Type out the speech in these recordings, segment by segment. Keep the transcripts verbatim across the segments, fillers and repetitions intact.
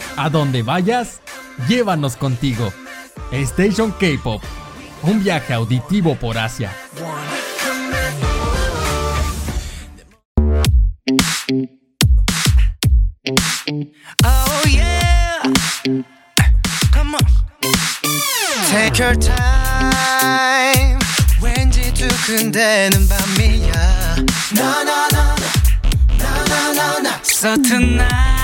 A donde vayas, llévanos contigo. Station K-Pop, un viaje auditivo por Asia. Oh yeah, come on. Take your time. 왠지 두근대는 밤이야. No no no no no no no. So tonight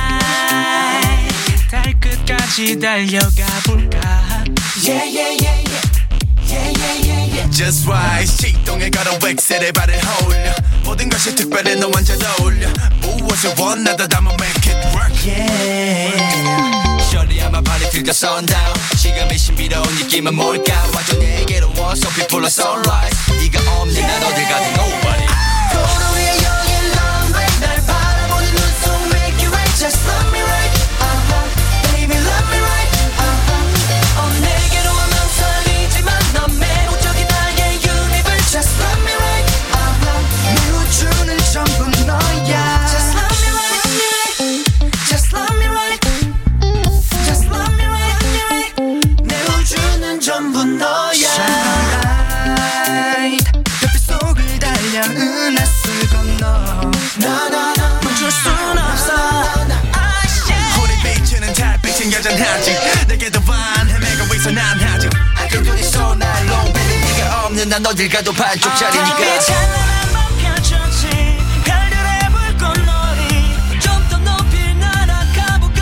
달 끝까지 달려가 볼까. Yeah yeah yeah yeah. Yeah, yeah, yeah, yeah. Just right 시동에 걸어 웩셀에 발을 홀려 모든 것이 특별해 너만 잘 어울려 무엇을 원하든 I'ma make it work yeah Shorty I'm a party till the sundown 시간의 신비로운 느낌은 뭘까 완전 내게로 원 So people are sunrise 네가 없는 난 어딜 가든 nobody 도로 위에 여긴 long way 날 바라보는 눈속 make it right Just love me right uh-huh baby love me right uh-huh 어 내게로 하면 설리지만 넌 매력적인 나의 universe Just love me right uh-huh 내 우주는 전부 너야 Just love me right Just love me right Just love me right 내 우주는 전부 너야 Shine 별빛 속을 달려 은하수를 건너 No no no 멈출 순 없어 우리 빛은 달빛은 여전하지 내게도 반 헤매고 있어 난 아직 아껴 눈이 쏘날 long baby 네가 없는 난 어딜 가도 반쪽짜리니까 빛 하나만 펼쳐진 별들의 불꽃놀이 좀 더 높이 날아가볼까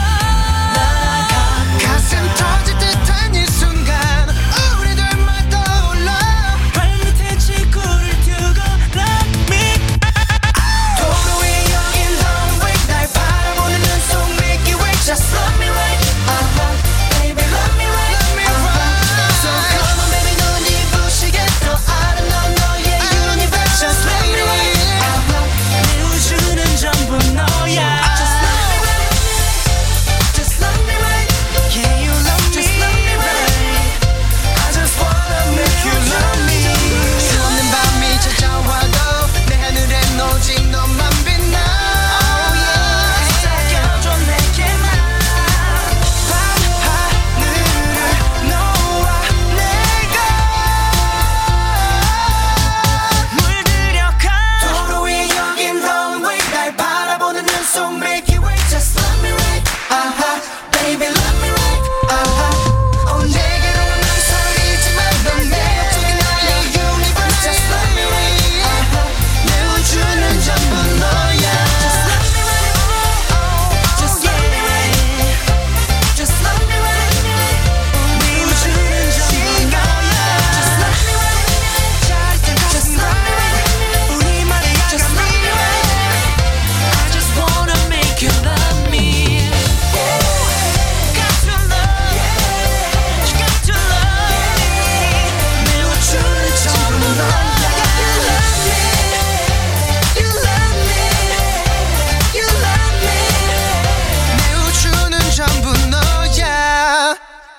가슴 터질 듯한 이 순간 우리들만 떠올라 발밑에 지구를 두고 Let me 도로 위에 여긴 long way 날 바라보는 눈속 make it way Just love me right uh-huh baby love me right uh-huh So come on baby 눈이 부시게 더 아름다운 너의 universe Just love me right uh-huh 내 우주는 전부 너야 Just love me right Just love me right Yeah you love me Just love me right I just wanna make you love me 수없는 밤이 찾아와도 내 하늘엔 오직 너만 빛나 Oh yeah 새겨줘 내게만 밤하늘을 너와 내가 물들여가 도로 위에 여긴 runway 날 바라보는 눈속 make it way Just love me right uh-huh baby love me right uh-huh 어 내게로 난 설리지만 넌 매력적인 나의 universe Just love me right uh-huh 내 우주는 전부 너야 Just love me right oh Just love me right Just love me right 내 우주는 전부 너야 Just love me right Just love me right 우리만의 Just love me right I just wanna make you love me Got to love You got to love me 내 우주는 전부 너야 You love me You love me You love me 내 우주는 전부 너야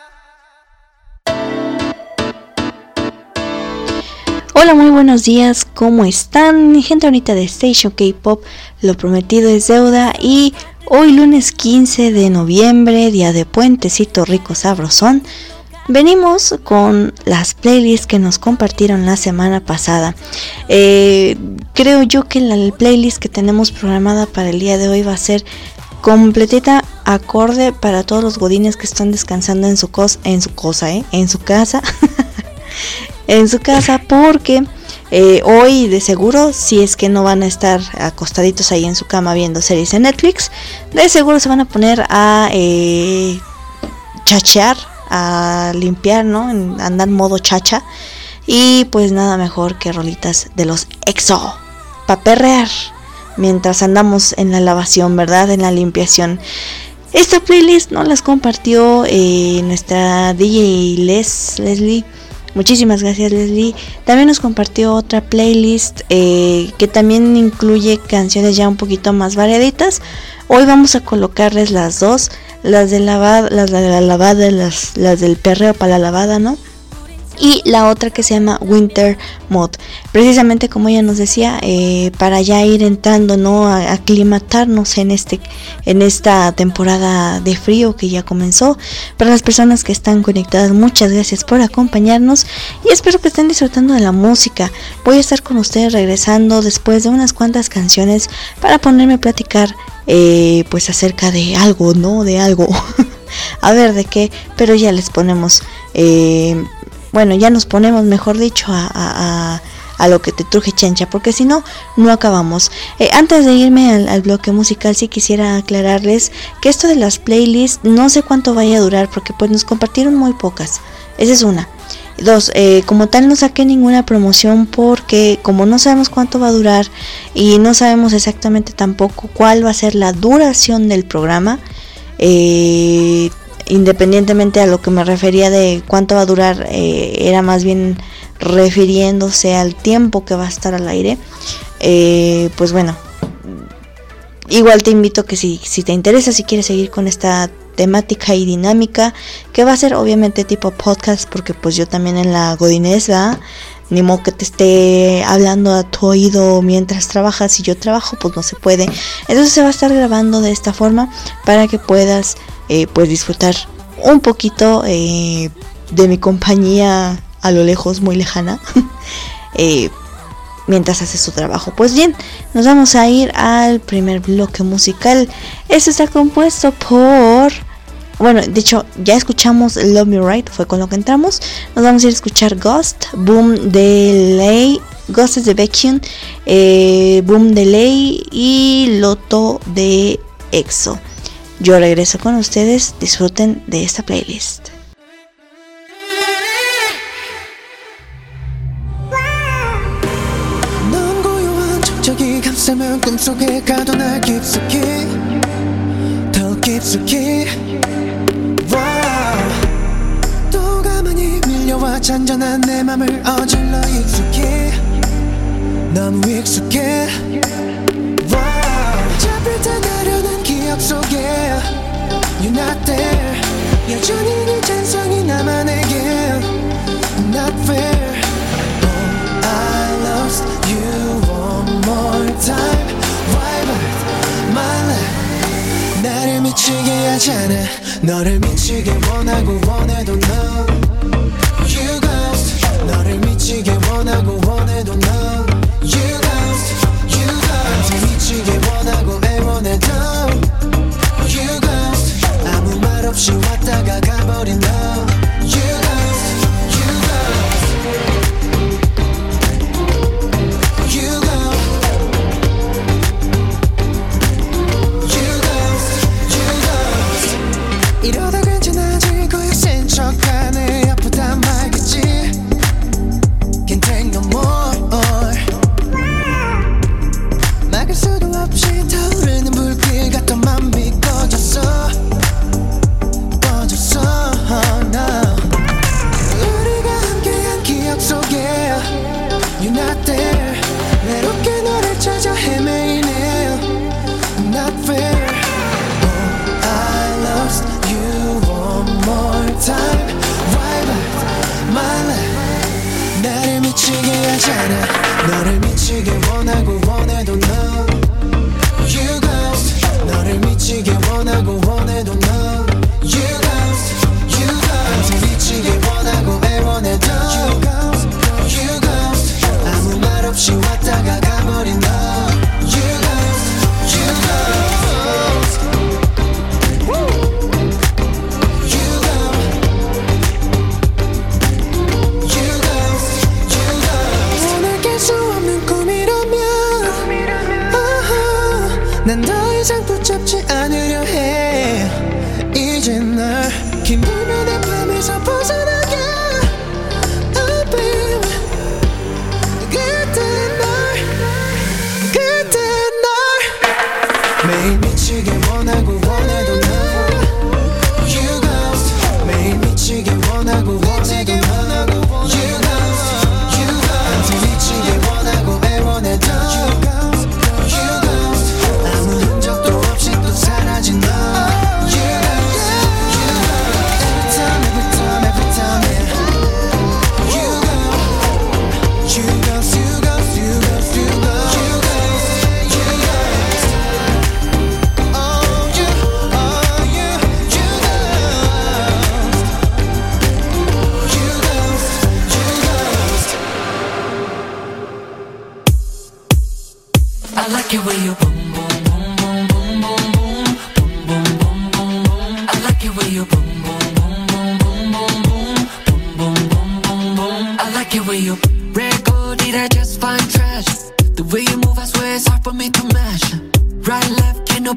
Hola, muy buenos días, ¿cómo están? Gente bonita de Station K-Pop, lo prometido es deuda y hoy lunes quince de noviembre, día de puentecito rico sabrosón, venimos con las playlists que nos compartieron la semana pasada. Eh, creo yo que la playlist que tenemos programada para el día de hoy va a ser completita, acorde para todos los godines que están descansando en su, cos- en su cosa, ¿eh? en su casa. en su casa porque eh, hoy de seguro, si es que no van a estar acostaditos ahí en su cama viendo series en Netflix, de seguro se van a poner a eh, chachear, a limpiar, ¿no? En, andar modo chacha y pues nada mejor que rolitas de los EXO pa' perrear mientras andamos en la lavación, ¿verdad? En la limpiación. Esta playlist nos las compartió eh, nuestra D J Les, Leslie. Muchísimas gracias, Leslie. También nos compartió otra playlist eh, que también incluye canciones ya un poquito más variaditas. Hoy vamos a colocarles las dos, las de lavada, las de la lavada, las, las del perreo para la lavada, ¿no? y la otra que se llama Winter Mod, precisamente como ella nos decía, eh, para ya ir entrando, no, a aclimatarnos en este en esta temporada de frío que ya comenzó. Para las personas que están conectadas, muchas gracias por acompañarnos y espero que estén disfrutando de la música. Voy a estar con ustedes regresando después de unas cuantas canciones para ponerme a platicar eh, pues acerca de algo, no de algo a ver de qué, pero ya les ponemos eh, bueno, ya nos ponemos, mejor dicho, a, a, a lo que te truje, Chencha, porque si no, no acabamos. Eh, antes de irme al, al bloque musical, sí quisiera aclararles que esto de las playlists, no sé cuánto vaya a durar, porque pues nos compartieron muy pocas. Esa es una. Dos, eh, como tal no saqué ninguna promoción porque como no sabemos cuánto va a durar y no sabemos exactamente tampoco cuál va a ser la duración del programa, eh... independientemente a lo que me refería de cuánto va a durar, eh, era más bien refiriéndose al tiempo que va a estar al aire. Eh, pues bueno, igual te invito que si, si te interesa, si quieres seguir con esta temática y dinámica, que va a ser obviamente tipo podcast, porque pues yo también en la godinés, ¿verdad? Ni modo que te esté hablando a tu oído mientras trabajas, y yo trabajo, pues no se puede. Entonces se va a estar grabando de esta forma para que puedas eh, pues disfrutar un poquito eh, de mi compañía a lo lejos, muy lejana, eh, mientras haces tu trabajo. Pues bien, nos vamos a ir al primer bloque musical. Este está compuesto por... Bueno, de hecho, ya escuchamos Love Me Right, fue con lo que entramos. Nos vamos a ir a escuchar Ghost, Boom Delay, Ghost es de Baekhyun, eh, Boom Delay y Loto de EXO. Yo regreso con ustedes, disfruten de esta playlist. 잔잔한 내 맘을 어질러 익숙해 너무 익숙해 잡힐 듯 하려는 기억 속에 You're not there 여전히 네 잔상이 남아내게 Not fair Oh, I lost you one more time Why but my life 나를 미치게 하잖아 너를 미치게 원하고 원해도 no You ghost 너를 미치게 원하고 원해도 no You ghost You ghost 미치게 원하고 애원해도 You ghost 아무 말 없이 왔다가 가버린 너 You ghost You ghost You ghost You ghost You ghost 이러다 괜찮아질 거야 센 척하네 아프단 말겠지 Can't take no more 막을 수도 없이 타오르는 불길 같던 맘이 꺼졌어 꺼졌어 no. 우리가 함께한 기억 속에 You're not there 외롭게 너를 찾아 헤매이네 Not fair Oh, I lost you one more time Why but my life 나를 미치게 하잖아 너를 미치게 원하고 원해도 no You ghost 너를 미치게 원하고 원해도 no You ghost You ghost 미치게 원하고 애원해도 You ghost You ghost 아무 말 없이 왔다가 가버린 너 You ghost You ghost Woo. You ghost You ghost You ghost 오늘 깰 수 없는 꿈이라면 uh-huh. 난 더 이상 붙잡지 않으려 해 이제 널 기분의 밤에서 벗어나게 Oh baby 그때 널 그때 널 매일 미치게 원하고 원해도 너 You ghost 매일 미치게 원하고 원해도 너 You ghost You ghost 미치게 원하고 애원해도 You ghost You ghost 아무 흔적도 없이 또 사라진 너 You ghost You ghost Every time every time every time yeah.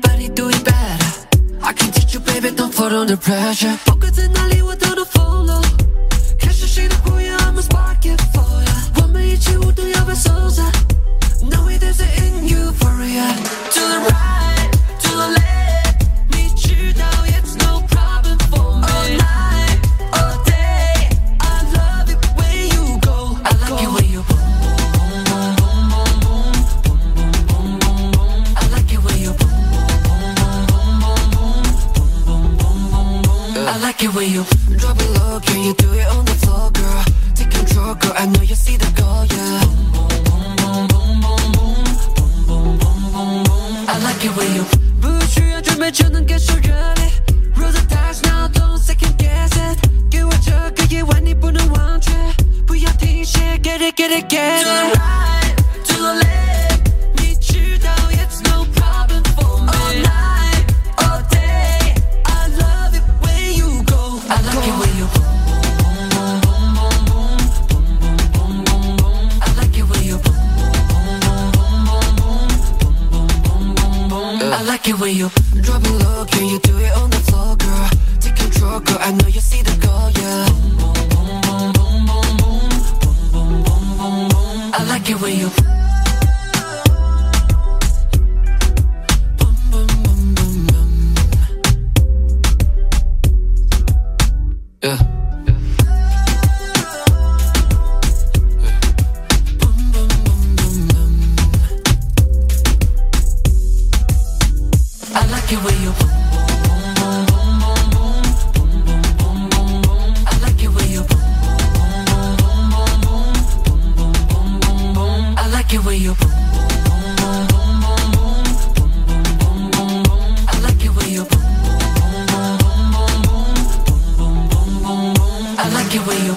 nobody do it better. I can teach you, baby, don't fall under pressure. 똑같은 난리와도 don't follow. 캐셔시는 후에 I'ma spark it for ya. 완美치 우도 옆에 솟아. Know it is in euphoria. To the right, to the left. Need you now, it's no problem for me. All night, all day. I love it when you go. I like it when you boom, boom, boom, boom, boom, boom, boom, boom, boom, boom. I like it when you boom, boom, boom, boom, boom, boom, boom, boom, boom. I like it when you drop it low, can you do it on the floor, girl? Take control, girl. I know you see the goal, yeah. Boom, boom, boom, boom, boom, boom, boom, boom, boom, boom. I like it when you 不需要准备就能感受热烈 Roll the dice now, don't second guess it 给我这个夜晚你不能忘却不要停歇 Get it, get it, get it To the right, to the left 你知道 it's no problem for me All night, all day I love it when you go I like it when you boom, boom, boom, boom, boom, boom, boom, boom, boom. I like it when you boom, boom, boom, boom, boom, boom, boom, boom, boom. I like it when you drop it low, can you do it on the floor, girl? Take control, girl. I know you see the goal, yeah. Boom, boom, boom, boom, boom, boom, boom, boom, boom, boom, boom. I like it when you. Boom, boom, boom, boom, boom. Yeah. I like it when you boom, boom, boom, boom, boom, boom, boom, boom, boom. I like it when you boom, boom, boom, boom, boom, boom, boom, boom, boom. I like it when you boom, boom, boom, boom, boom, boom, boom, boom. I like it when you boom, boom, boom, boom, boom, boom, boom, boom. I like it when you.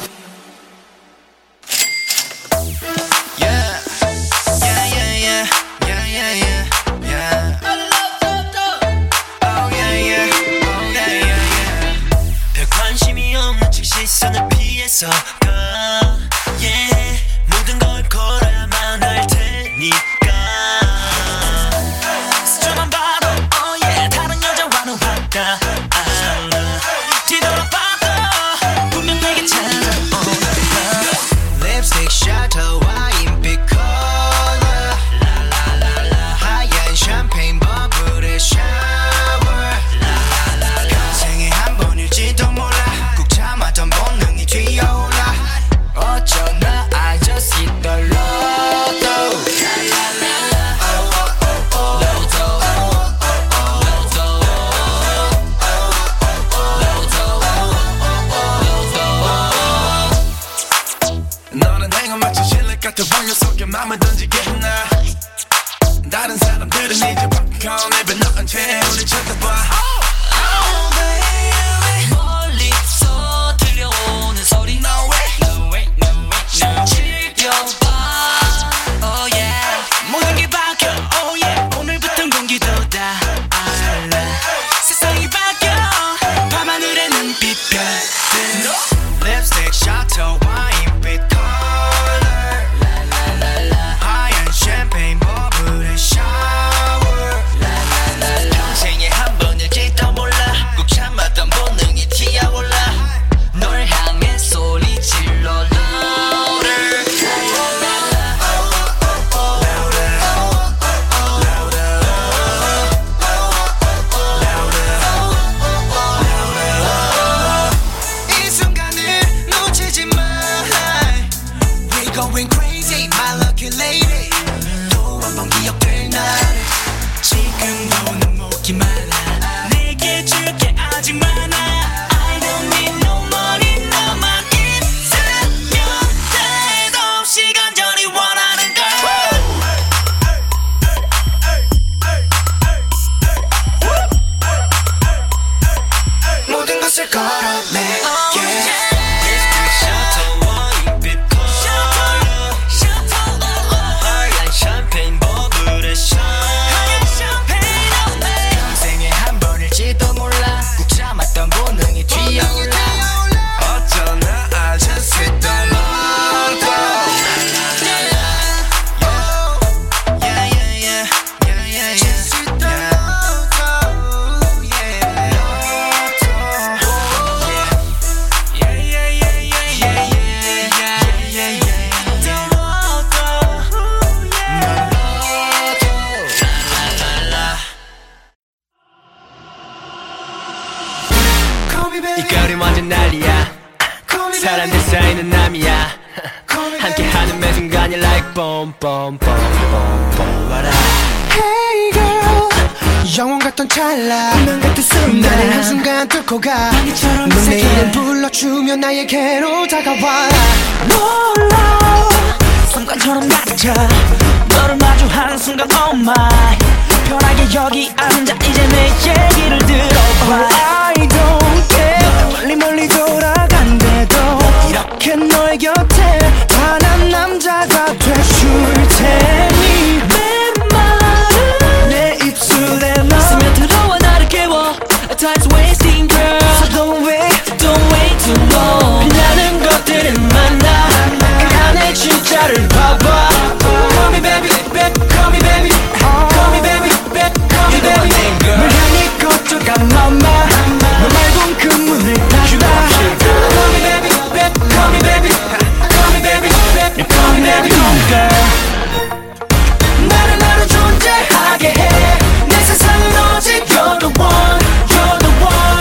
Yeah, yeah, yeah, yeah, yeah, yeah, yeah, yeah. Oh yeah, yeah, oh yeah, yeah, yeah. 별 관심이 없는 척 시선을 피해서가 yeah. 모든 걸 걸어야만 할 테니까 스쳐만 봐도 oh yeah. 다른 여자와는 화가 알아 뒤돌아봐도 분명 내게 찾아온다 립스틱 샤터 와인빛 컬러 라라라라 하얀 샴페인 버블의 샤워 라라라라 생에 한 번일지도 몰라 꾹 참았던 본능이 튀어올라 어쩌나 I just hit the lotto 라라라라 oh oh oh oh lotto oh oh oh lotto 너는 내가 마치 실력 같은 환경 속에 맘을 던지겠나 다른 사람들은 이제 popcorn 입에 넣은 채 우릴 쳐다봐 Oh baby 멀리서 들려오는 소리 No way No way No way No 즐겨봐 Oh yeah 모든 게 바뀌어 Oh yeah 오늘부턴 공기도 다 알아 세상이 바뀌어 밤하늘의 눈빛별들 립스틱 샤터 와인빛 컬러 라라라라 하얀 샴페인 버블의 샤워 라라라라 평생에 한 번일지도 이 거리 완전 난리야 사람들 사이는 남이야 함께하는 매 순간이 like boom boom boom boom boom what up Hey girl 영원 같던 찰나 운명 같은 순간 나를 한순간 뚫고 가 넌 내 이름 불러주면 나에게로 다가와 몰라 순간처럼 낮아 너를 마주하는 순간 oh my 편하게 여기 앉아 이제 내 얘기를 들어봐 I don't care 멀리 멀리 돌아간대도 이렇게 너의 곁에 단한 남자가 돼줄 테니 내 말은 내 입술에 너 스며들어와 나를 깨워 Time's wasting girl So don't wait Don't wait too long 빛나는 것들은 많아 그 안에 진짜를 봐봐 Call me baby, baby, call me baby Call me baby, baby, call me baby 널 향해 걷어가 mama 너 말곤 그 문을 닫아 Call me baby, baby, call me baby Call me baby, baby, call me baby girl 나를 나로 존재하게 해내 세상은 오직 you're the one you're the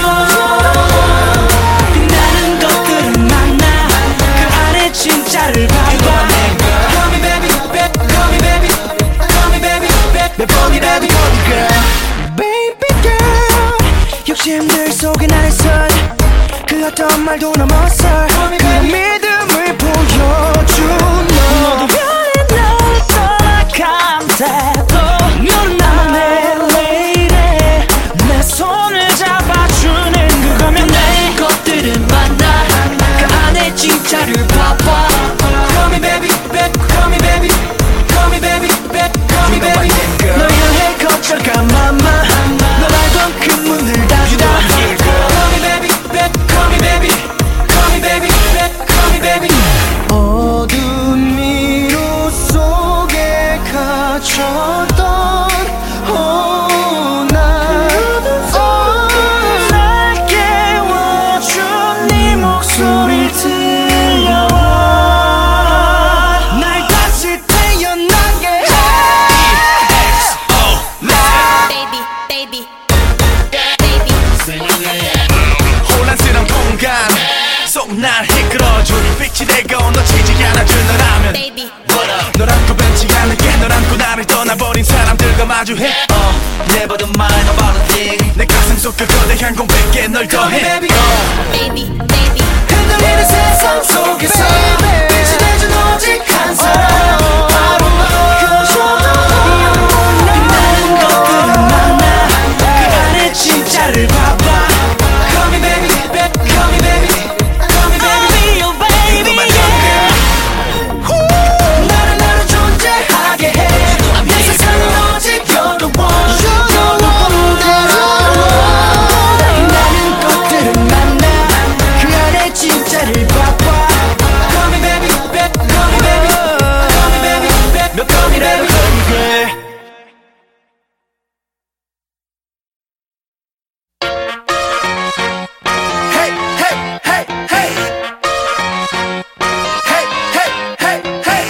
one 빛나는 것들은 많아 그 안에 진짜를 봐봐 Call me baby, baby, call me baby Call me baby, baby, call me baby girl Baby girl 욕심들 속에 나를 선 그 어떤 말도 넘어서 그 믿음을 보여준 너 모두 변해 널 떠나간대도 너는 나만 내 lady 내 손을 잡아주는 그거면 내 것들은 많아 그 안에 진짜를 봐봐 Call me baby, baby, call me baby Call me baby, baby, call me baby 널 향해 걷어가 mama 너 알던 그 문을 닫아 Call me baby, baby, call me baby Call me baby, baby, call me baby 어둠 미로 속에 갇혔던 oh, 나 oh, 날 깨워준 네 목소리 들려와 날 다시 태어나게 해 baby, baby, baby. 혼란스러운 공간 속 날 이끌어줄 빛이 되고 놓치지 않아줄 너라면 baby. 널 안고 벤치 않을게 널 안고 나를 떠나버린 사람들과 마주해 uh, Never the mind about a thing 내 가슴 속 그 거대한 공백에 널 더해 baby. uh. baby, baby. 흔들리는 세상 속에서 빛이 되준 오직 한 사람 바로 빛나는 것들은 많아 그 안에 진짜를 봐봐 Call me baby, baby, call me baby Call me baby I'll be your baby yeah. 나를 나로 존재하게 해내 세상은 오직 you're the one You're the one 빛나는 것들은 많아 그 안에 진짜를 봐봐 Call me baby, baby, call me baby Call me baby, baby, call me baby Hey, hey, hey, hey Hey, hey, hey, hey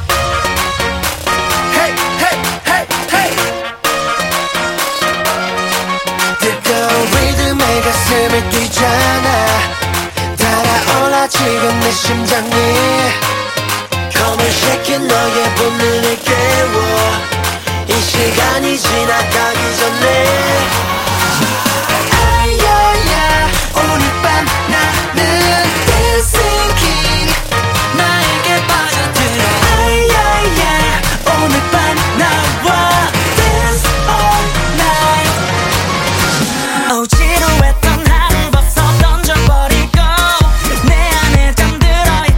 Hey, hey, hey, hey 뜨거운 리듬에 가슴이 뛰잖아 달아올라 지금 내 심장이 검을 새긴 너의 본능을 깨워 이 시간이 지나가기 전에 아야야 오늘 밤 나는 dancing king 나에게 빠져들어 아야야 오늘 밤 나와 dance all night Oh 지루했던 하루 벗어 던져버리고 내 안에 잠들어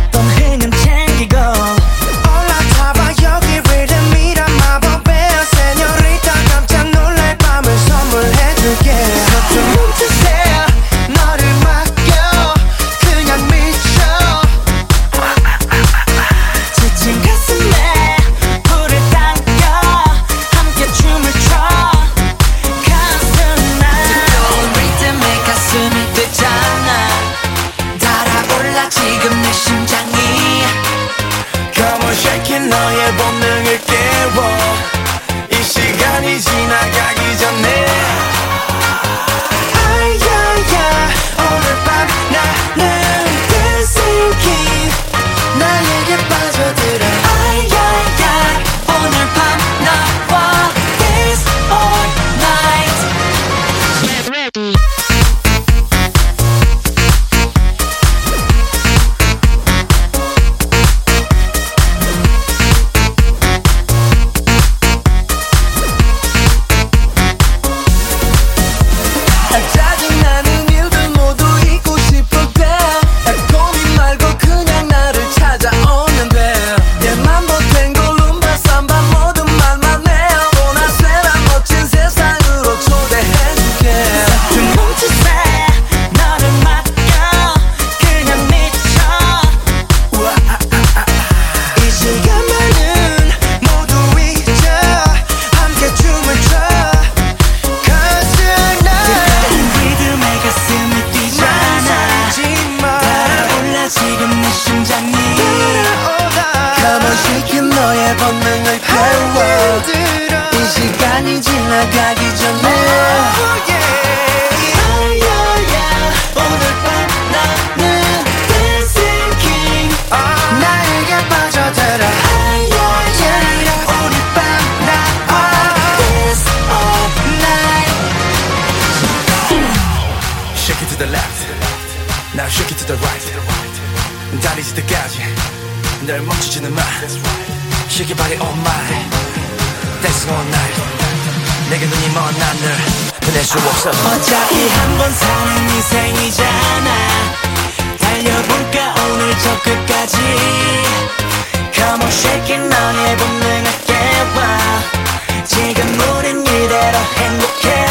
the left. Now shake it to the right. 다리 질 때까지 널 멈추지는 마. Shake your body all night. Dancing all night. 내게 눈이 먼 하늘 보낼 수 없어. 어차피 한 번 사는 인생이잖아. 달려볼까 오늘 저 끝까지. Come on shake it 너의 본능을 깨워. 지금 우린 이대로 행복해.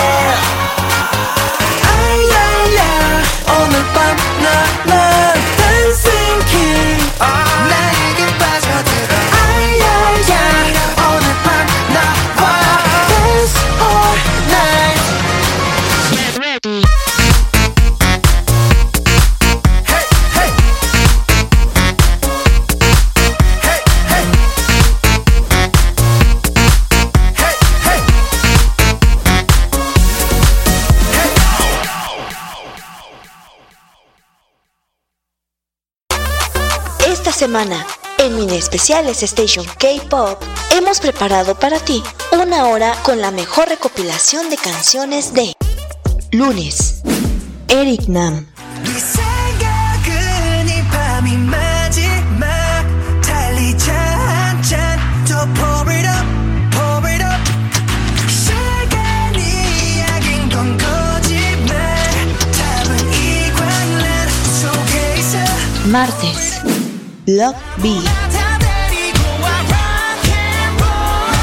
아야야 오늘 밤 나만 dancing king. 나에게 빠져들어 아야야 오늘 밤 나와 dance all night. Hey hey. Hey hey. Hey hey. Esta semana, en Mini Especiales Station K-Pop, hemos preparado para ti una hora con la mejor recopilación de canciones de Lunes, Eric Nam. 네 생각은 이 밤이 마지막 달리자 한잔 더 pour it up pour it up 시간이 약인 건 거짓말 답은 이 광란 속에 있어 Martes, Block B. 다 데리고 와 rock and roll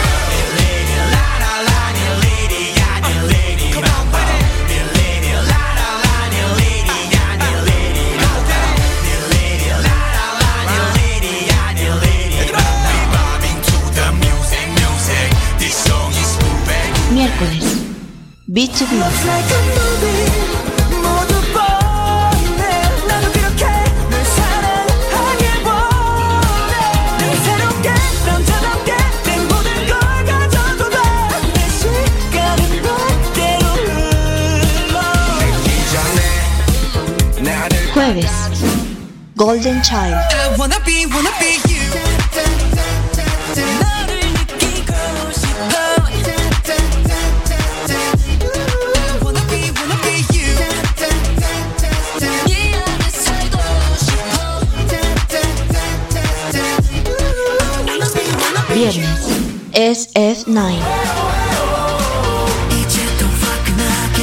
Miércoles, B two B. Looks like a movie 모두 뻔해 나도 그렇게 널 사랑하길 원해 늘 새롭게 남자답게 내 모든 걸 가져도 돼내 시간은 너대로 흘러 Jueves, Golden Child. I wanna be wanna be you 너를 느끼고 싶어 I wanna be wanna be you 네 안에 살고 싶어 I wanna be wanna be you Viernes, S F nine. 이제 또 화끈하게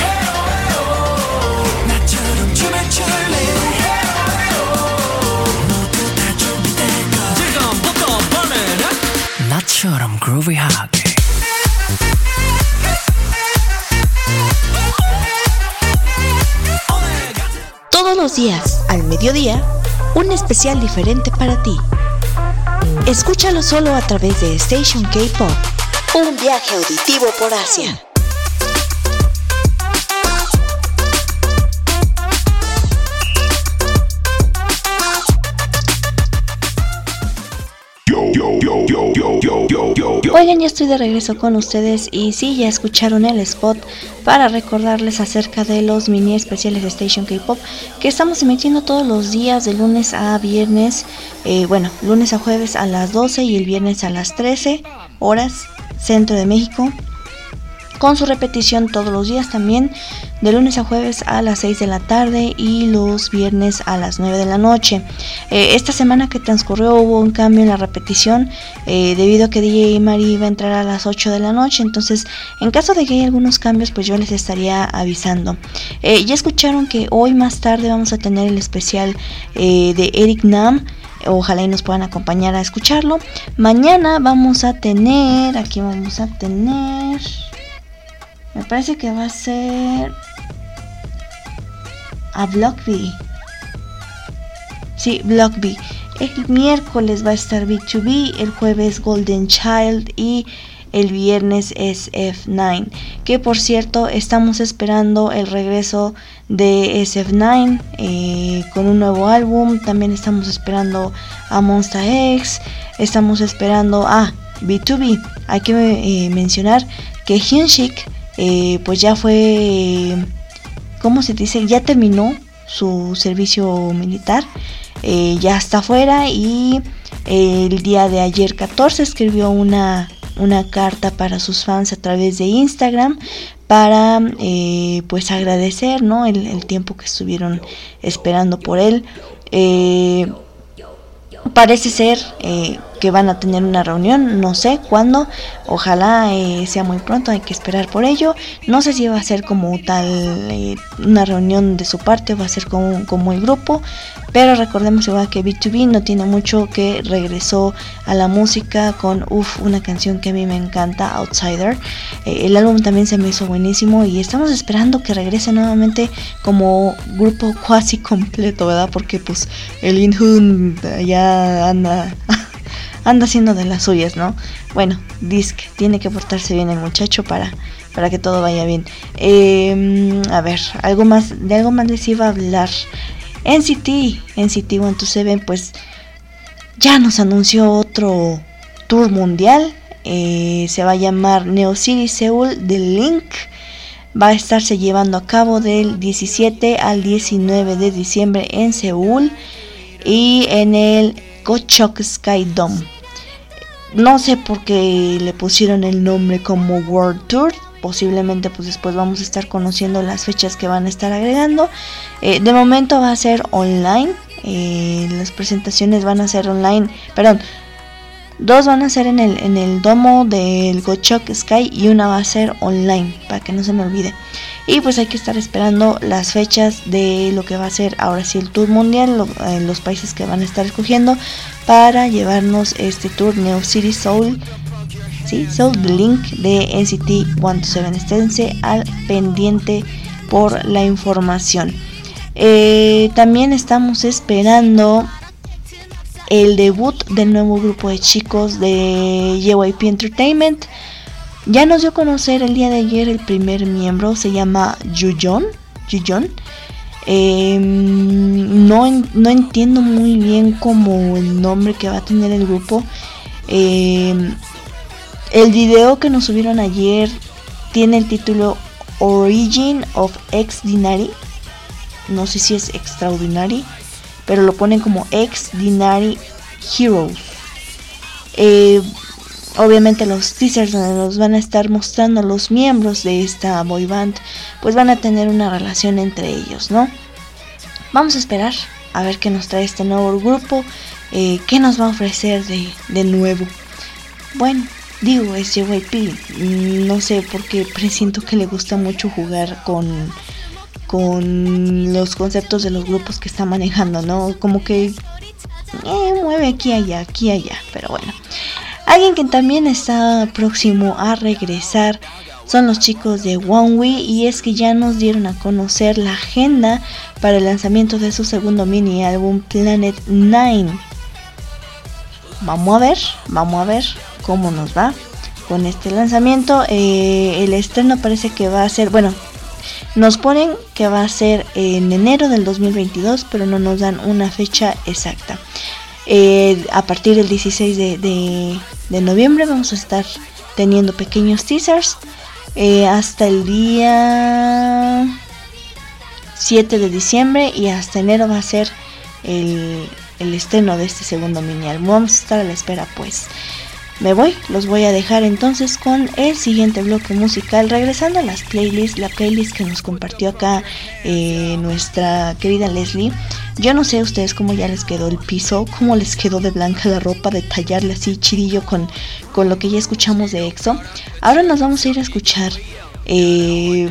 나처럼 춤을 출래 모두 다 준비되고 지금부터 보내라 나처럼 groovy하게 Todos los días, al mediodía, un especial diferente para ti. Escúchalo solo a través de Station K-Pop. Un viaje auditivo por Asia. Oigan, ya estoy de regreso con ustedes y sí, ya escucharon el spot para recordarles acerca de los mini especiales de Station K-Pop que estamos emitiendo todos los días de lunes a viernes, eh, bueno, lunes a jueves a las doce y el viernes a las trece horas, Centro de México, con su repetición todos los días también de lunes a jueves a las seis de la tarde y los viernes a las nueve de la noche. Eh, esta semana que transcurrió hubo un cambio en la repetición eh, debido a que D J Mari iba a entrar a las ocho de la noche, entonces en caso de que haya algunos cambios pues yo les estaría avisando. Eh, ya escucharon que hoy más tarde vamos a tener el especial eh, de Eric Nam. Ojalá y nos puedan acompañar a escucharlo. Mañana vamos a tener, aquí vamos a tener... Me parece que va a ser a Block B. Sí, Block B. El miércoles va a estar B two B, el jueves Golden Child y el viernes S F nueve. Que por cierto, estamos esperando el regreso de S F nueve eh, con un nuevo álbum. También estamos esperando a Monsta X. Estamos esperando a B two B. Hay que eh, mencionar que Hyunsik Eh, pues ya fue, ¿cómo se dice? Ya terminó su servicio militar, eh, ya está fuera y eh, el día de ayer catorce escribió una una carta para sus fans a través de Instagram para eh, pues agradecer, ¿no? el, el tiempo que estuvieron esperando por él. Eh, Parece ser eh, que van a tener una reunión, no sé cuándo, ojalá eh, sea muy pronto, hay que esperar por ello. No sé si va a ser como tal eh, una reunión de su parte o va a ser como, como el grupo, pero recordemos igual que B dos B no tiene mucho que regresó a la música con uf, una canción que a mí me encanta, Outsider. Eh, el álbum también se me hizo buenísimo y estamos esperando que regrese nuevamente como grupo casi completo, ¿verdad? Porque pues el Inhun ya anda anda haciendo de las suyas, ¿no? Bueno, Disc tiene que portarse bien el muchacho para para que todo vaya bien. Eh, a ver, algo más de algo más les iba a hablar. N C T N C T ciento veintisiete pues ya nos anunció otro tour mundial. Eh, se va a llamar Neo City Seoul The Link. Va a estarse llevando a cabo del diecisiete al diecinueve de diciembre en Seúl y en el Gocheok Sky Dome. No sé por qué le pusieron el nombre como World Tour. Posiblemente pues después vamos a estar conociendo las fechas que van a estar agregando. Eh, de momento va a ser online. Eh, las presentaciones van a ser online. Perdón. Dos van a ser en el, en el domo del Gocheok Sky y una va a ser online, para que no se me olvide. Y pues hay que estar esperando las fechas de lo que va a ser ahora sí el tour mundial, lo, eh, los países que van a estar escogiendo para llevarnos este tour Neo City Seoul, sí, Seoul The Link de N C T ciento veintisiete. Esténse al pendiente por la información. Eh, también estamos esperando el debut del nuevo grupo de chicos de J Y P Entertainment. Ya nos dio a conocer el día de ayer el primer miembro, se llama Yujon. Yujon. Eh, no, no entiendo muy bien como el nombre que va a tener el grupo. Eh, el video que nos subieron ayer tiene el título Origin of Extraordinary. No sé si es Extraordinary, pero lo ponen como Extraordinary Heroes. Eh, obviamente los teasers donde nos van a estar mostrando los miembros de esta boy band, pues van a tener una relación entre ellos, ¿no? Vamos a esperar a ver qué nos trae este nuevo grupo, eh, qué nos va a ofrecer de, de nuevo. Bueno, digo, es J Y P, no sé, porque presiento que le gusta mucho jugar con... con los conceptos de los grupos que está manejando, ¿no? Como que eh, mueve aquí allá, aquí allá, pero bueno. Alguien que también está próximo a regresar son los chicos de ONEWE, y es que ya nos dieron a conocer la agenda para el lanzamiento de su segundo mini álbum Planet Nine. Vamos a ver, vamos a ver cómo nos va con este lanzamiento. Eh, el estreno parece que va a ser, bueno, nos ponen que va a ser en enero del dos mil veintidós, pero no nos dan una fecha exacta. Eh, a partir del dieciséis de, de, de noviembre vamos a estar teniendo pequeños teasers. Eh, hasta el día siete de diciembre y hasta enero va a ser el, el estreno de este segundo mini álbum. Vamos a estar a la espera pues. Me voy, los voy a dejar entonces con el siguiente bloque musical, regresando a las playlists, la playlist que nos compartió acá eh, nuestra querida Leslie. Yo no sé a ustedes cómo ya les quedó el piso, cómo les quedó de blanca la ropa, de tallarle así chidillo con, con lo que ya escuchamos de EXO. Ahora nos vamos a ir a escuchar eh,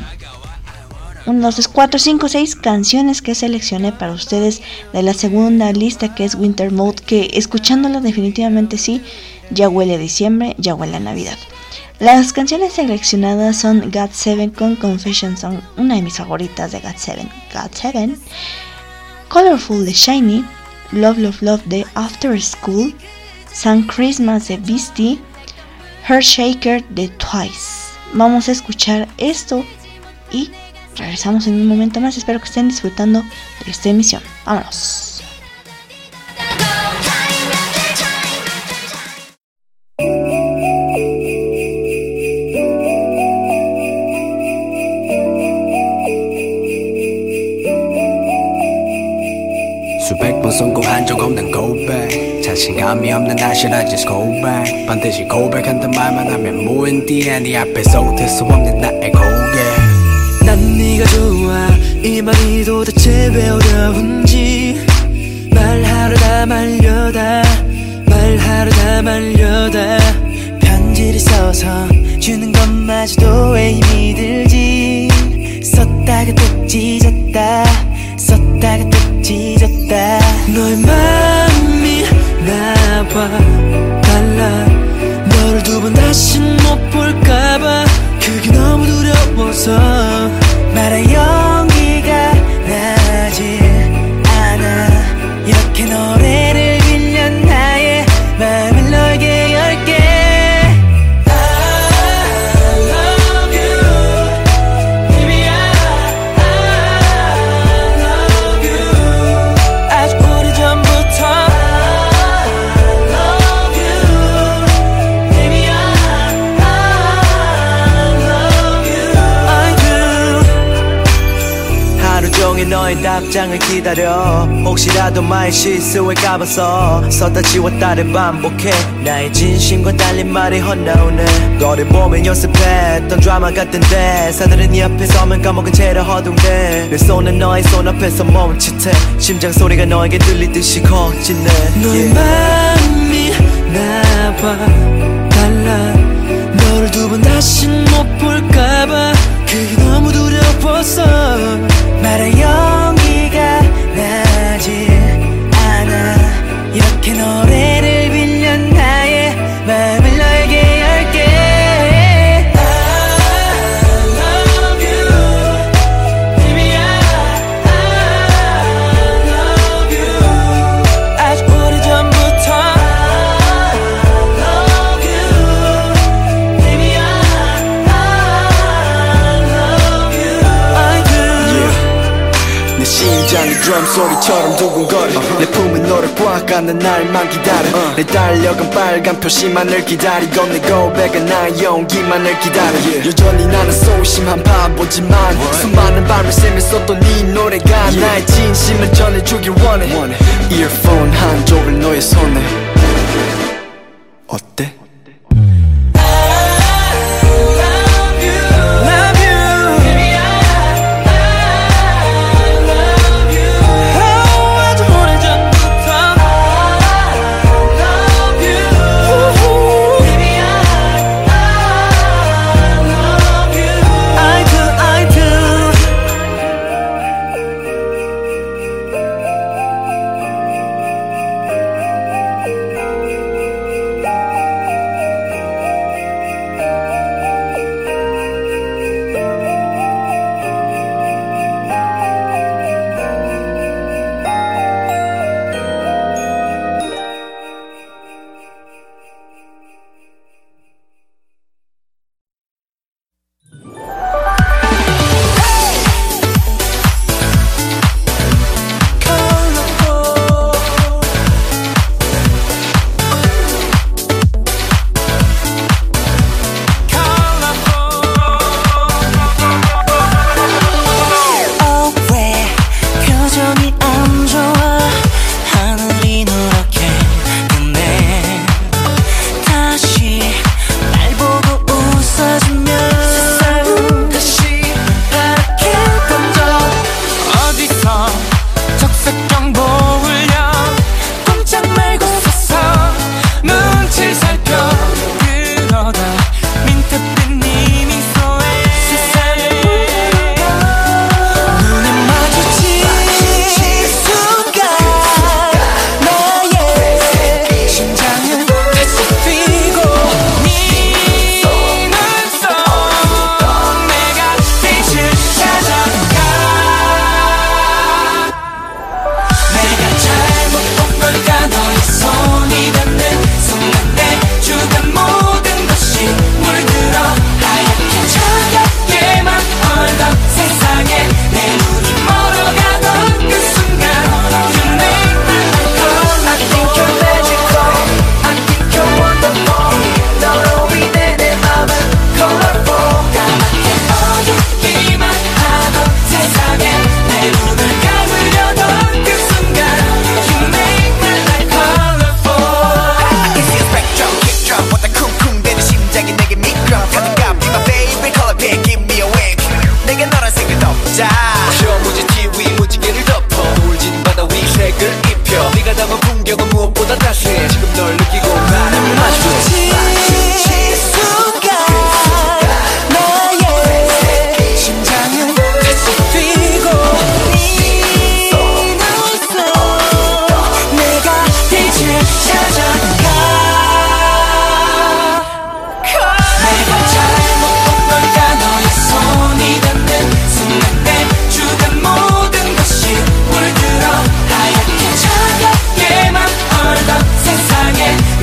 unos cuatro, cinco, seis canciones que seleccioné para ustedes de la segunda lista, que es Winter Mode, que escuchándola definitivamente sí, ya huele a diciembre, ya huele a Navidad. Las canciones seleccionadas son God seven con Confession Song, una de mis favoritas de God seven, God seven, Colorful de Shiny, Love Love Love de After School, Sun Christmas de Beastie, Heartshaker de Twice. Vamos a escuchar esto y regresamos en un momento más. Espero que estén disfrutando de esta emisión. Vámonos. 수백 번 성공한 적 없는 고백 자신감이 없는 I should I just go back 반드시 고백한단 말만 하면 무인디에 네 앞에서 웃을 수 없는 나의 고개 난 네가 좋아 이 말이 도대체 왜 어려운지 말하려다 말려다 말하려다 말려다 편지를 써서 주는 것마저도 왜 힘이 들지 썼다가 또 찢었다 썼다가 또 찢었다 너의 마음이 나와 달라 너를 두 번 다신 못 볼까봐 그게 너무 두려워서 말할 용기가 나지 않아 이렇게 노래를 빌려 나의 마음을 너에게 열게 I love you Baby I, I love you 아주 오래전부터 I love you Baby I, I love you I do 하루 종일 너의 답장을 기다려 혹시라도 마의 실수에 까봐서 썼다 지웠다를 반복해 나의 진심과 달린 말이 헛나오네 너를 보면 연습했던 드라마 같은 대사들은 네 앞에 서면 까먹은 채로 허둥대 내 손은 너의 손 앞에서 멈칫해 심장 소리가 너에게 들리듯이 거치네 너의 yeah. 마음이 나와 달라 너를 두 번 다신 못 볼까봐 그게 너무 두려워서 말할 용기가 나지 않아 이렇게 노래를 빌려 나의 마음을 너에게 열게 I love you Baby I, I love you 아주 오래전부터 I love you Baby I, I love you I do yeah. 내 심장이 드럼 소리처럼 두근거려 uh-huh. 내 품에 너를 보아가는 날만 기다려 uh. 내 달력은 빨간 표시만을 기다리고 내 고백은 나의 용기만을 기다려 yeah. 여전히 나는 소심한 바보지만 What? 수많은 밤을 새면서 또 네 노래가 yeah. 나의 진심을 전해주길 원해, 원해. 이어폰 한 쪽을 너의 손에 어때? 보자 저 무지 티위 무지개를 덮어 울진 바다 위 색을 입혀 네가 담은 풍경은 무엇보다 따스해 지금 널 느끼고 나는 마주치 마주치 순간 나의 심장은 계속 뛰고 네 눈속 내가 빛을 찾아가 내가 잘못 본 걸까 너의 손이 닿는 순간 내 주변 모든 것이 물들어 하얗게 차갑게만 얼던 세상에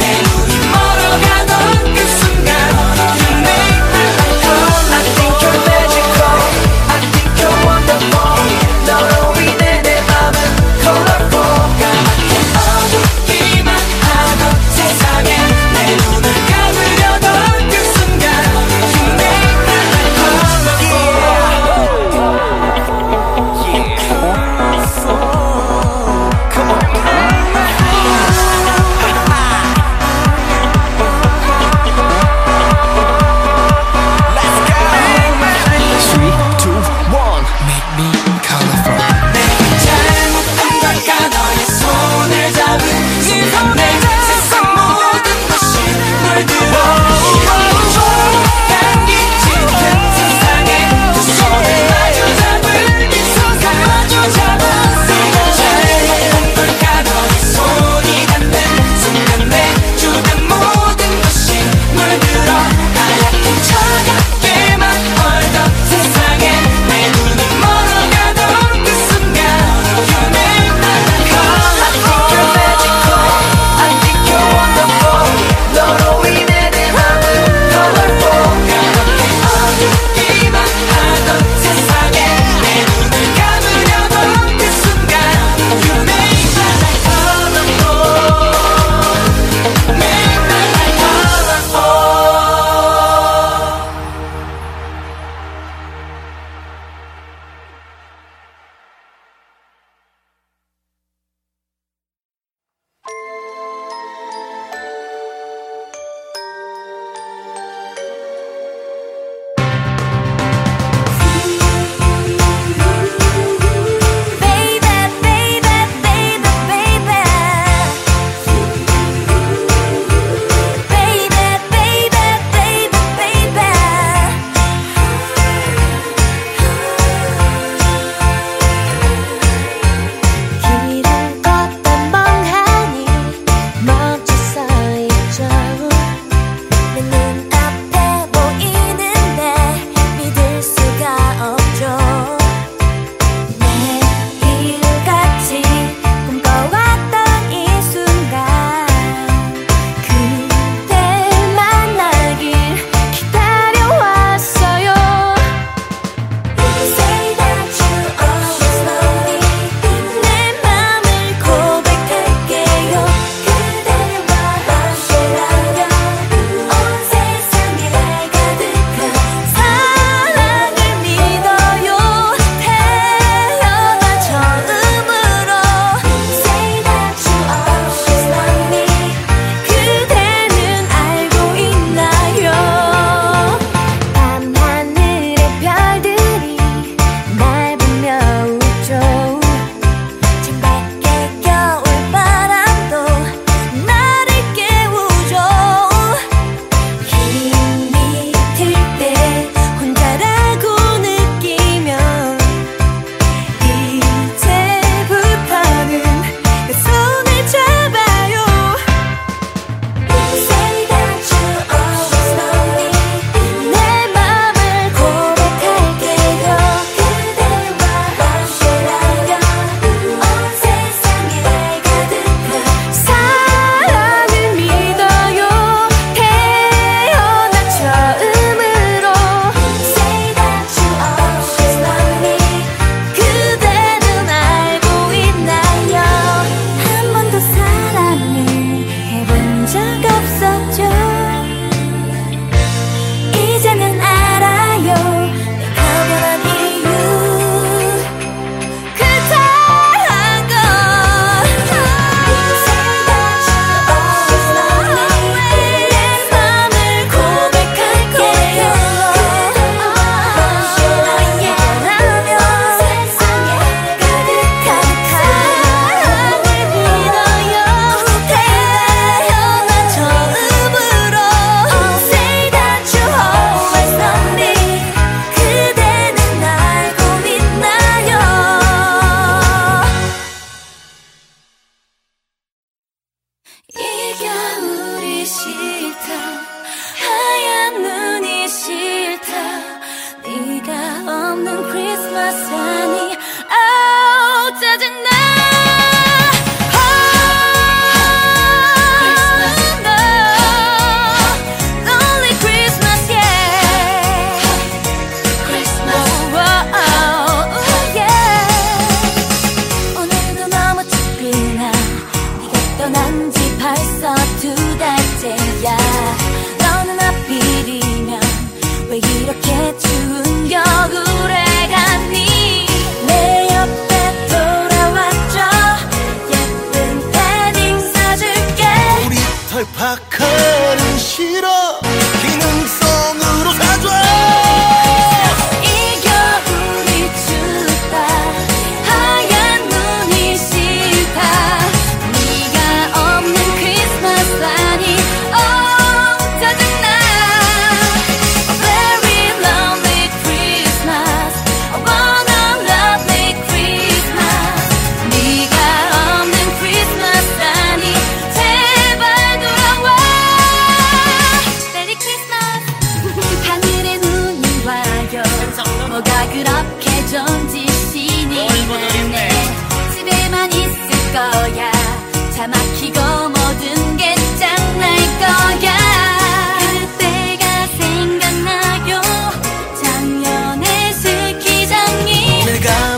네 집에만 있을 거야. 차 막히고 모든 게 짱날 거야. 그때가 생각나요. 작년의 스키장이 내가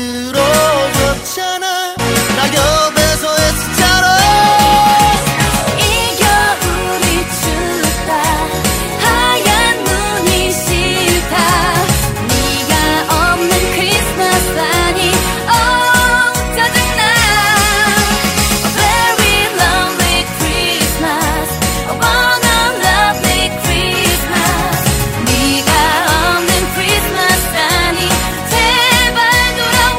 만들어줬잖아. 낙엽에서 S자로. 이 겨울이 춥다. 하얀 눈이 싫다. 네가 없는 크리스마스 아니. 어 짜증나. A very lonely Christmas. I want a lovely Christmas. 네가 없는 크리스마스 아니. 제발 돌아와.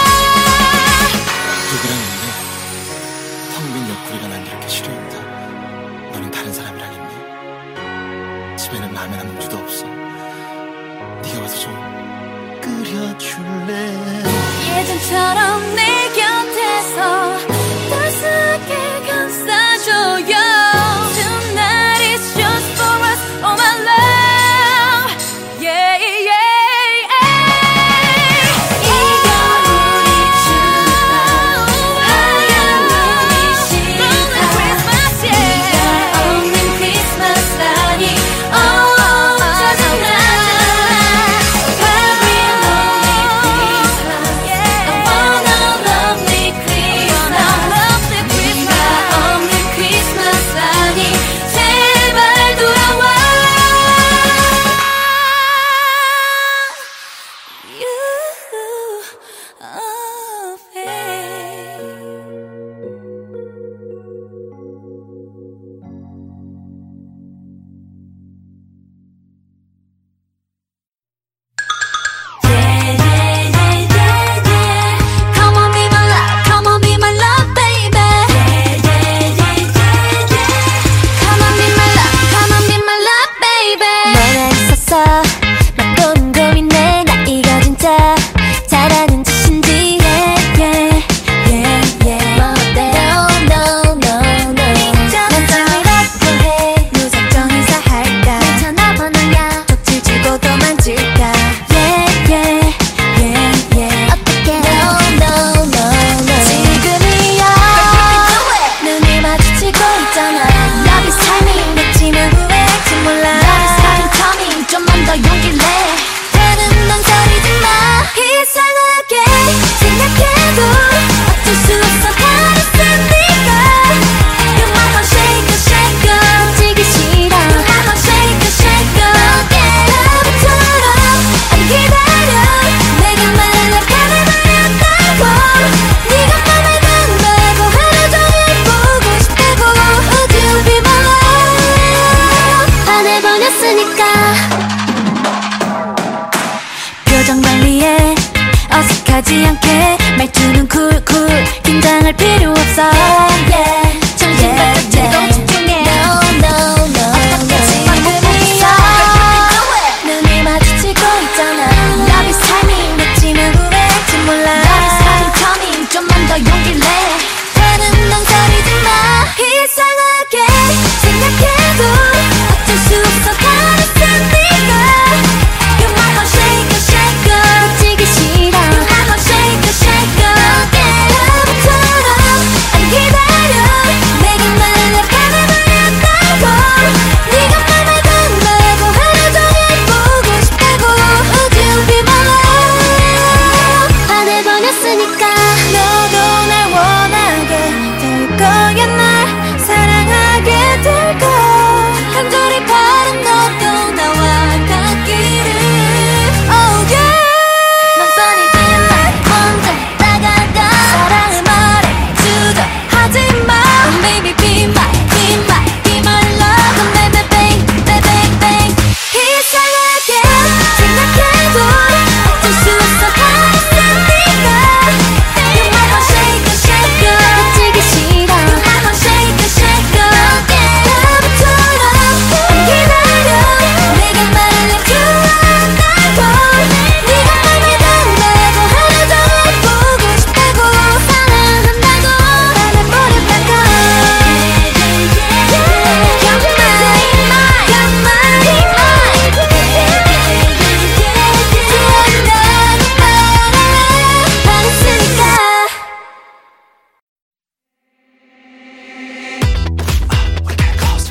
누구랑 있는데 텅 빈 옆구리가 난 이렇게 싫어했다. 너는 다른 사람이랑 있니? 집에는 마음에 남는 주도 없어. 네가 와서 좀 끓여줄래? 예전처럼 내 곁에서 따스하게 감싸줘요. Tonight is just for us, oh my love. Yeah, yeah, yeah. 이 겨울이 춥다. 하얀 눈이 싫다. 네가 없는 크리스마스 아니. 어 짜증나. Very lonely Christmas. I want a lovely Christmas. 네가 없는 크리스마스 아니. 제발 돌아와. You, oh babe. Yeah, yeah, yeah, yeah, yeah. Come on, be my love, come on, be my love, baby. Yeah, yeah, yeah, yeah, yeah. Come on, be my love, come on, be my love, baby. 너나 있었어, 막 고민고민해. 나 이거 진짜 잘하는 짓인지. Yeah, yeah, yeah, yeah. 뭐 어때? No, no, no, no. 난 짱이라고 해. 무작정 인사할까? 괜찮아 보느냐? 쪽지 주고 도망칠까? Yeah, yeah, yeah, yeah. 어떡해? No, no, no, no. 지금이야. 눈이 마주치고 있잖아. Love is timing. 놓치면 후회할지 몰라. Love is timing, timing. 좀만 더 용기를 내. 다른 넌 소리지 마. 이상하게 생각해도 어쩔 수 없어. 가렸으니까. You're my heart shaker, shaker. 놓치기 싫어. You're my heart shaker, shaker. 나부터럼 안 기다려. 내가 말라 가내버렸다고. 네가 맘에 든다고. 하루 종일 보고 싶다고. Would you be my love? 반해버렸으니까. 표정 관리해. 어색하지 않게 말투는 쿨쿨. 긴장할 필요 없어. Yeah. 정신 바짝 차리고 집중해. No, no, no, no. 지금이야. 눈이 마주치고 있잖아. Love is timing. 놓치면 후회할지 몰라. Love is timing, timing. 좀만 더 용기를 내. 다른 넌 소리지 마. 이상하게 생각해도 어쩔 수 없어. 가렸으니까. You're my heart shaker, shaker. 놓치기 싫어. You're my heart shaker, shaker. 나부터럼 안 기다려.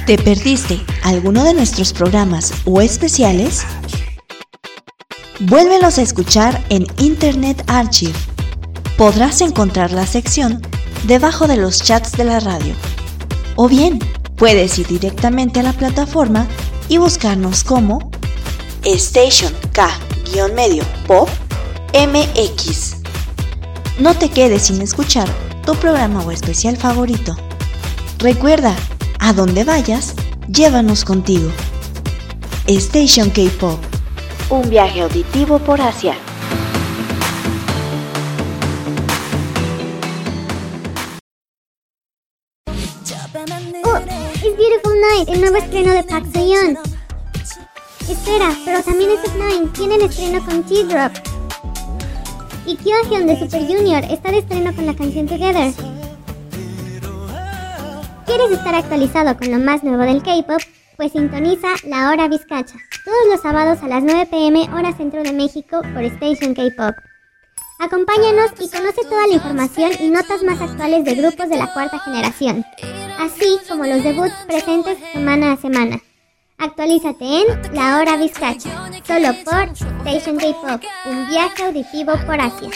¿Te perdiste alguno de nuestros programas o especiales? Vuélvelos a escuchar en Internet Archive. Podrás encontrar la sección debajo de los chats de la radio. O bien, puedes ir directamente a la plataforma y buscarnos como Station K-Medio Pop M X. No te quedes sin escuchar tu programa o especial favorito. Recuerda, a donde vayas, llévanos contigo. Station K-Pop, un viaje auditivo por Asia. Oh, It's Beautiful Night, el nuevo estreno de Park Seo-yeon. Espera, pero también F nueve tiene el estreno con T-Drop. Y Kyohyun de Super Junior está de estreno con la canción Together. ¿Quieres estar actualizado con lo más nuevo del K-pop? Pues sintoniza La Hora Vizcacha, todos los sábados a las nueve pm hora centro de México por Station K-Pop. Acompáñanos y conoce toda la información y notas más actuales de grupos de la cuarta generación, así como los debuts presentes semana a semana. Actualízate en La Hora Vizcacha, solo por Station K-Pop, un viaje auditivo por Asia.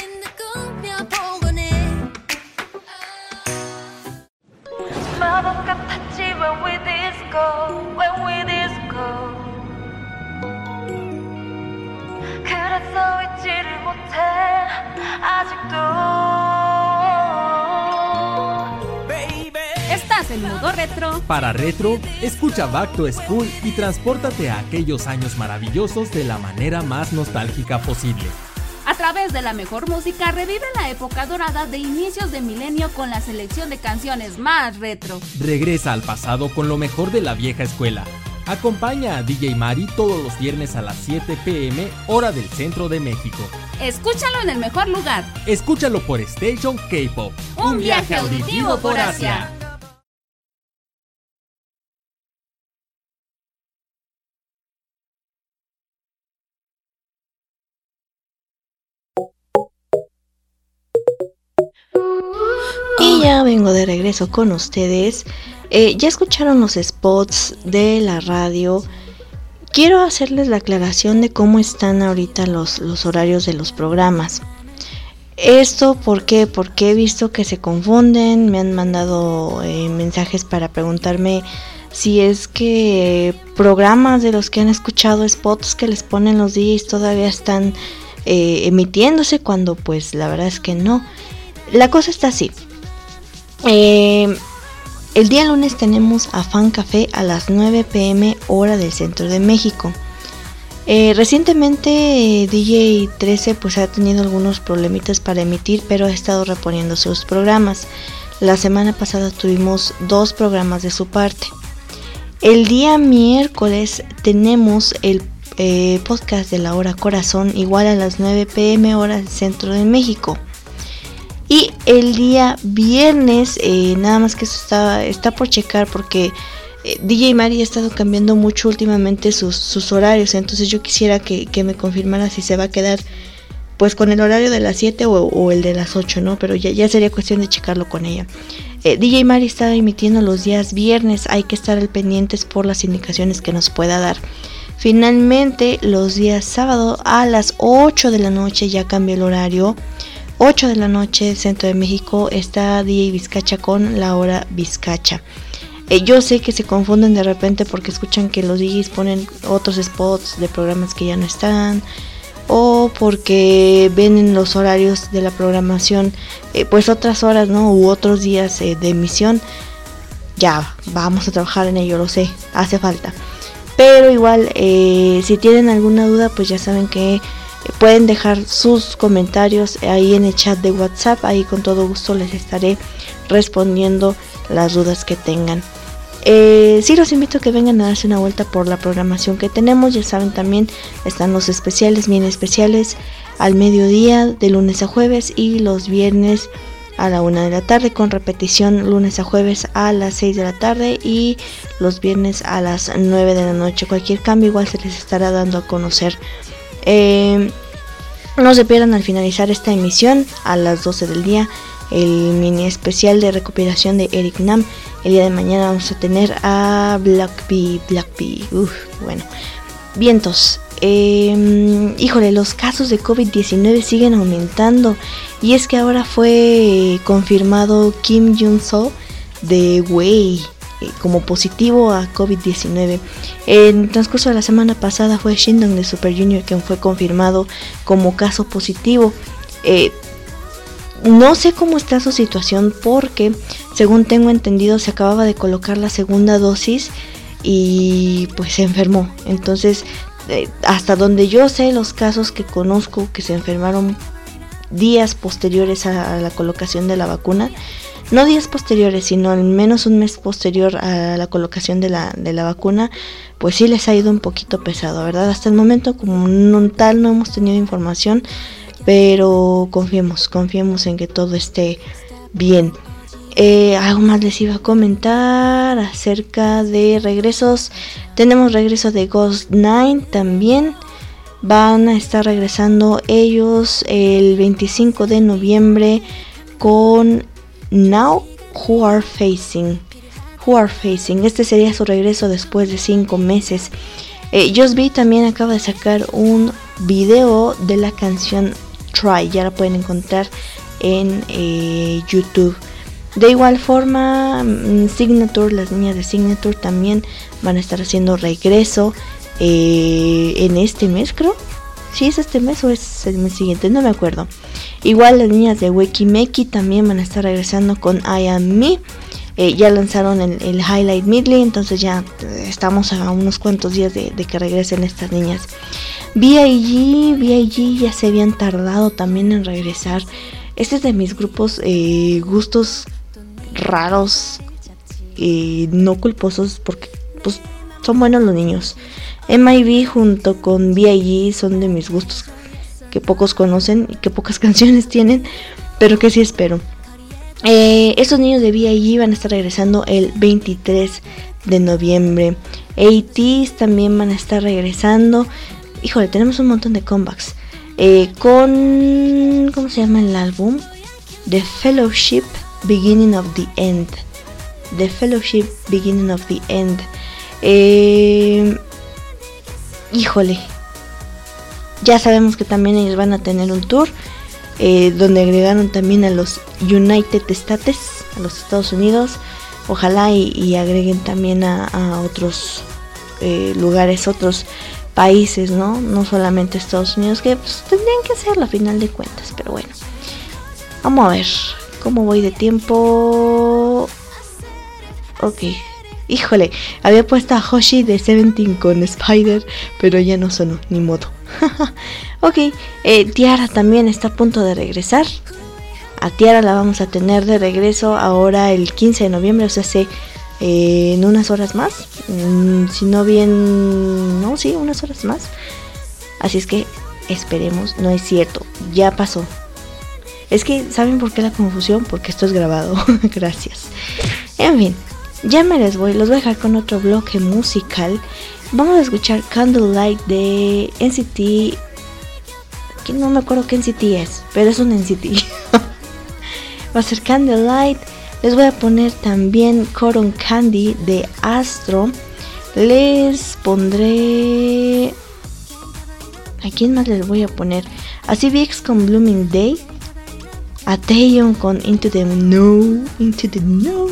¿Estás en modo retro? Para retro, escucha Back to School y transpórtate a aquellos años maravillosos de la manera más nostálgica posible. A través de la mejor música, revive la época dorada de inicios de milenio con la selección de canciones más retro. Regresa al pasado con lo mejor de la vieja escuela. Acompaña a D J Mari todos los viernes a las siete pm hora del centro de México. Escúchalo en el mejor lugar. Escúchalo por Station K-Pop, un viaje auditivo por Asia. Y ya vengo de regreso con ustedes. Eh, ya escucharon los spots de la radio. Quiero hacerles la aclaración de cómo están ahorita los, los horarios de los programas. Esto, ¿por qué? Porque he visto que se confunden. Me han mandado eh, mensajes para preguntarme si es que programas de los que han escuchado, spots que les ponen los D Js todavía están eh, emitiéndose, cuando pues la verdad es que no. La cosa está así. Eh, el día lunes tenemos a Fan Café a las nueve pm hora del centro de México. Eh, recientemente eh, D J trece pues ha tenido algunos problemitas para emitir, pero ha estado reponiendo sus programas. La semana pasada tuvimos dos programas de su parte. El día miércoles tenemos el eh, podcast de La Hora Corazón, igual a las nueve pm hora del centro de México. Y el día viernes, eh, nada más que eso está, está por checar, porque eh, D J Mari ha estado cambiando mucho últimamente sus, sus horarios. Entonces yo quisiera que, que me confirmara si se va a quedar pues con el horario de las siete o, o el de las ocho, ¿no? Pero ya, ya sería cuestión de checarlo con ella. eh, D J Mari está emitiendo los días viernes, hay que estar al pendientes por las indicaciones que nos pueda dar. Finalmente, los días sábado a las ocho de la noche ya cambia el horario. ocho de la noche, centro de México, está D J Vizcacha con La Hora Vizcacha. Eh, yo sé que se confunden de repente porque escuchan que los D Js ponen otros spots de programas que ya no están, o porque ven en los horarios de la programación eh, pues otras horas, ¿no? U otros días eh, de emisión. Ya, vamos a trabajar en ello, lo sé, hace falta. Pero igual, eh, si tienen alguna duda, pues ya saben que pueden dejar sus comentarios ahí en el chat de WhatsApp. Ahí con todo gusto les estaré respondiendo las dudas que tengan. Eh, sí, los invito a que vengan a darse una vuelta por la programación que tenemos. Ya saben, también están los especiales, bien especiales, al mediodía de lunes a jueves, y los viernes a la una de la tarde, con repetición lunes a jueves a las seis de la tarde y los viernes a las nueve de la noche. Cualquier cambio igual se les estará dando a conocer. Eh, no se pierdan al finalizar esta emisión a las doce del día el mini especial de recopilación de Eric Nam. El día de mañana vamos a tener a Black Bee, Black Bee, uff, bueno, vientos. Eh, híjole, los casos de COVID diecinueve siguen aumentando y es que ahora fue confirmado Kim Jung-soo de Wei como positivo a COVID diecinueve. En el transcurso de la semana pasada fue Shindong de Super Junior quien fue confirmado como caso positivo. Eh, no sé cómo está su situación porque, según tengo entendido, se acababa de colocar la segunda dosis y pues se enfermó. Entonces, eh, hasta donde yo sé, los casos que conozco que se enfermaron días posteriores a, a la colocación de la vacuna, no días posteriores, sino al menos un mes posterior a la colocación de la, de la vacuna, pues sí les ha ido un poquito pesado, ¿verdad? Hasta el momento como no, tal no hemos tenido información, pero confiemos, confiemos en que todo esté bien. Eh, algo más les iba a comentar acerca de regresos. Tenemos regreso de Ghost Nine también. Van a estar regresando ellos el veinticinco de noviembre con Now Who Are Facing. Who Are Facing. Este sería su regreso después de cinco meses. Eh, Just Be también acaba de sacar un video de la canción Try. Ya la pueden encontrar en eh, YouTube. De igual forma, Signature, las niñas de Signature también van a estar haciendo regreso eh, en este mes, creo. Si es este mes o es el mes siguiente, no me acuerdo. Igual las niñas de Weki Meki también van a estar regresando con I Am Me. Eh, ya lanzaron el, el Highlight Medley, entonces ya estamos a unos cuantos días de, de que regresen estas niñas. B I G, B I G ya se habían tardado también en regresar. Este es de mis grupos eh, gustos raros y no culposos porque pues son buenos los niños. M I B junto con B I G son de mis gustos que pocos conocen y que pocas canciones tienen, pero que sí espero. Eh, estos niños de B I G van a estar regresando el veintitrés de noviembre. A T S también van a estar regresando. Híjole, tenemos un montón de comebacks. Eh, con... ¿Cómo se llama el álbum? The Fellowship Beginning of the End. The Fellowship Beginning of the End. Eh, híjole. Ya sabemos que también ellos van a tener un tour. Eh, donde agregaron también a los United States, a los Estados Unidos. Ojalá y, y agreguen también a, a otros eh, lugares, otros países, ¿no? No solamente Estados Unidos, que pues, tendrían que hacerlo a final de cuentas, pero bueno. Vamos a ver cómo voy de tiempo. Ok. Híjole, había puesto a Hoshi de Seventeen con Spider, pero ya no sonó, ni modo. Ok, eh, Tiara también está a punto de regresar. A Tiara la vamos a tener de regreso ahora el quince de noviembre, o sea, hace eh, en unas horas más. Mm, si no bien... No, sí, unas horas más. Así es que esperemos, no es cierto, ya pasó. Es que, ¿saben por qué la confusión? Porque esto es grabado. Gracias. En fin, ya me les voy, los voy a dejar con otro bloque musical. Vamos a escuchar Candlelight de N C T. Que no me acuerdo qué N C T es, pero es un N C T. Va a ser Candlelight. Les voy a poner también Cotton Candy de Astro. Les pondré... ¿A quién más les voy a poner? A C V X con Blooming Day. A Taeyeon con Into the No. Into the No.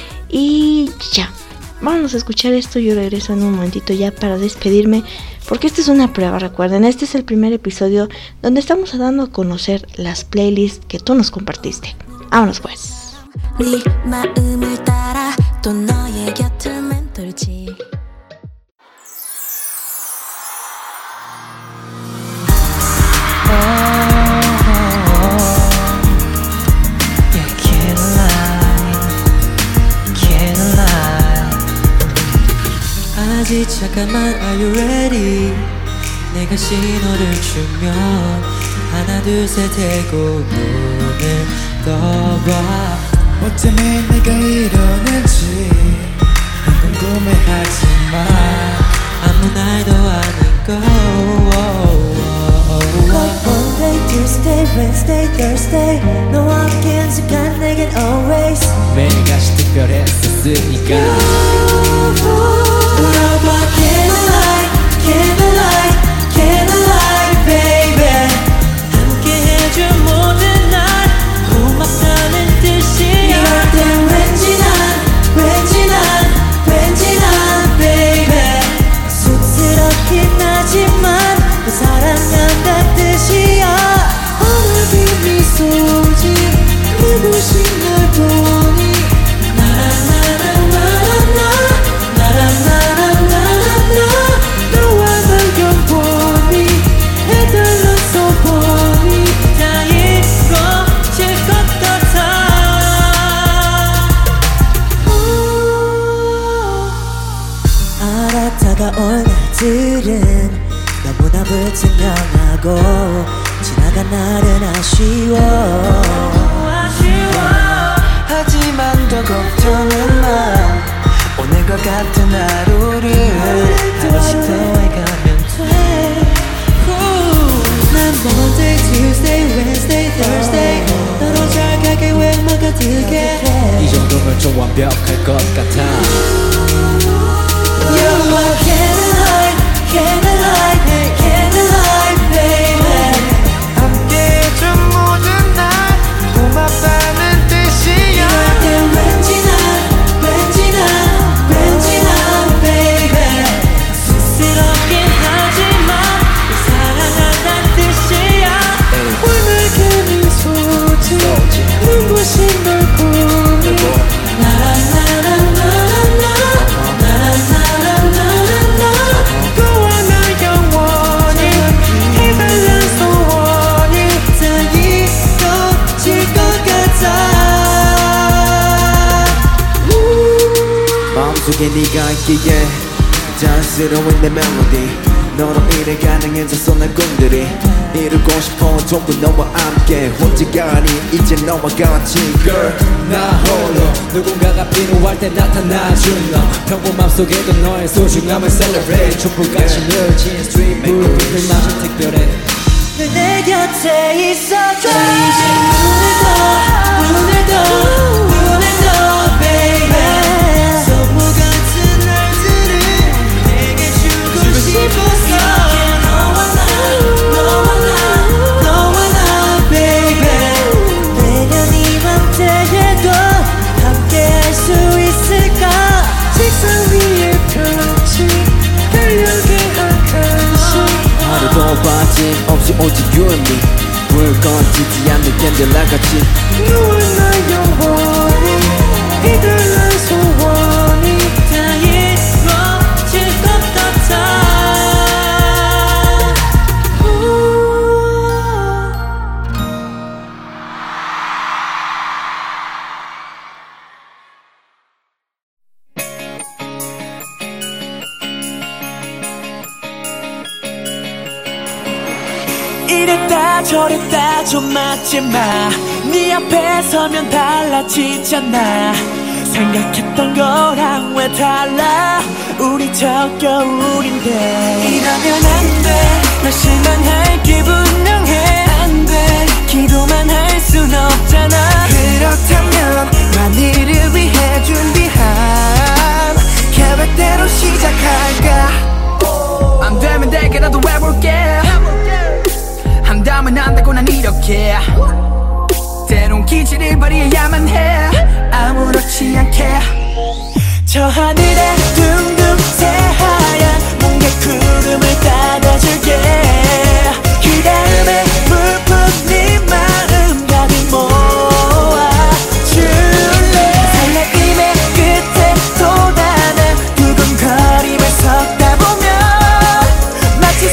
Y ya. Vamos a escuchar esto. Yo regreso en un momentito ya para despedirme, porque esta es una prueba, recuerden. Este es el primer episodio donde estamos dando a conocer las playlists que tú nos compartiste. Vámonos pues. 아직 잠깐만 are you ready 내가 신호를 주면 하나 둘 셋 하고 눈을 떠봐 뭐 때문에 내가 이러는지 난 궁금해하지마 아무 날도 아니고 Like Monday, Tuesday, Wednesday, Thursday 너와 함께한 순간 테니까 물어봐 Can I lie, can I lie, can I lie baby 함께 해준 모든 날 고맙다는 뜻이야 이럴 땐 왠지 난 왠지 난 왠지 난 baby 쑥스럽긴 하지만 너 사랑한다는 뜻이야 오늘 빈 미소지 눈부신 널 보니 나라나라나라나 나라나라나라나 너와 널 영원히 해달라서 보니 다 이루어질 것 같아 알아 다가올 날들은 너무나 불투명하고 지나간 날은 아쉬워 아쉬워 하지만 더 걱정은 마 오늘과 같은 하루를 하루씩 더해가면 돼 난 Monday, Tuesday, Wednesday, Thursday 너로 잘 가게 왜만 가득해 이 정도면 좀 완벽할 것 같아 You are can I lie, can I lie, can I lie, baby 함께 해준 모든 날 고맙다는 뜻이야 이럴 땐 왠지 난 왠지 난 왠지 난 baby 쑥스럽긴 하지만 널 사랑한다는 뜻이야 오늘게 미소지 눈부신 널 보니 나라나라나라나 나라나라나라나 너와 날 영원히 해달란 소원이 다 이루어질 것 같아 마음속에 네가 있기에 자연스러운 내 멜로디 너로 인해 가능해졌어 난 꿈들이 이루고 싶어 전부 너와 함께 혼자가 아닌 이제 너와 같이 Girl 나 홀로 누군가가 필요할 때 나타나준 너 평범함 속에도 너의 소중함을 celebrate 촛불같이 늘진 street 불빛을 마신 특별해 늘 내 곁에 있어줘 이제 눈을 떠 눈을 떠 눈을 떠 baby 선물 같은 날들을 내게 주고 싶었어 너와 나 너와 나 너와 나 baby 내년 이맘때에도 함께 할 수 있을까 책상 위에 펼친 달력에 한 칸씩 하루도 빠짐없이 오직 you and me 불 꺼지지 않는 캔들라같이 너와 나 영원히 이들란 소원이 다 이루어질 것 같아 이랬다 저랬다 좀 맞지 마 네 앞에 서면 달라지잖아 생각했던 거랑 왜 달라 우리 적겨울인데 이러면 안돼 널 실망할 게 분명해 안돼 기도만 할 순 없잖아 그렇다면 만일을 위해 준비한 계획대로 시작할까 안 되면 대개라도 해볼게 한다면 안되고 난 이렇게 때론 기질을 발휘해야만 해 아무렇지 않게 저 하늘에 둥둥 새하얀 몽개 구름을 따라줄게 그 다음에 불붙 네 마음 가득 모아줄래 설레임의 끝에 쏟아낸 두근거림을 섞다 보면 마치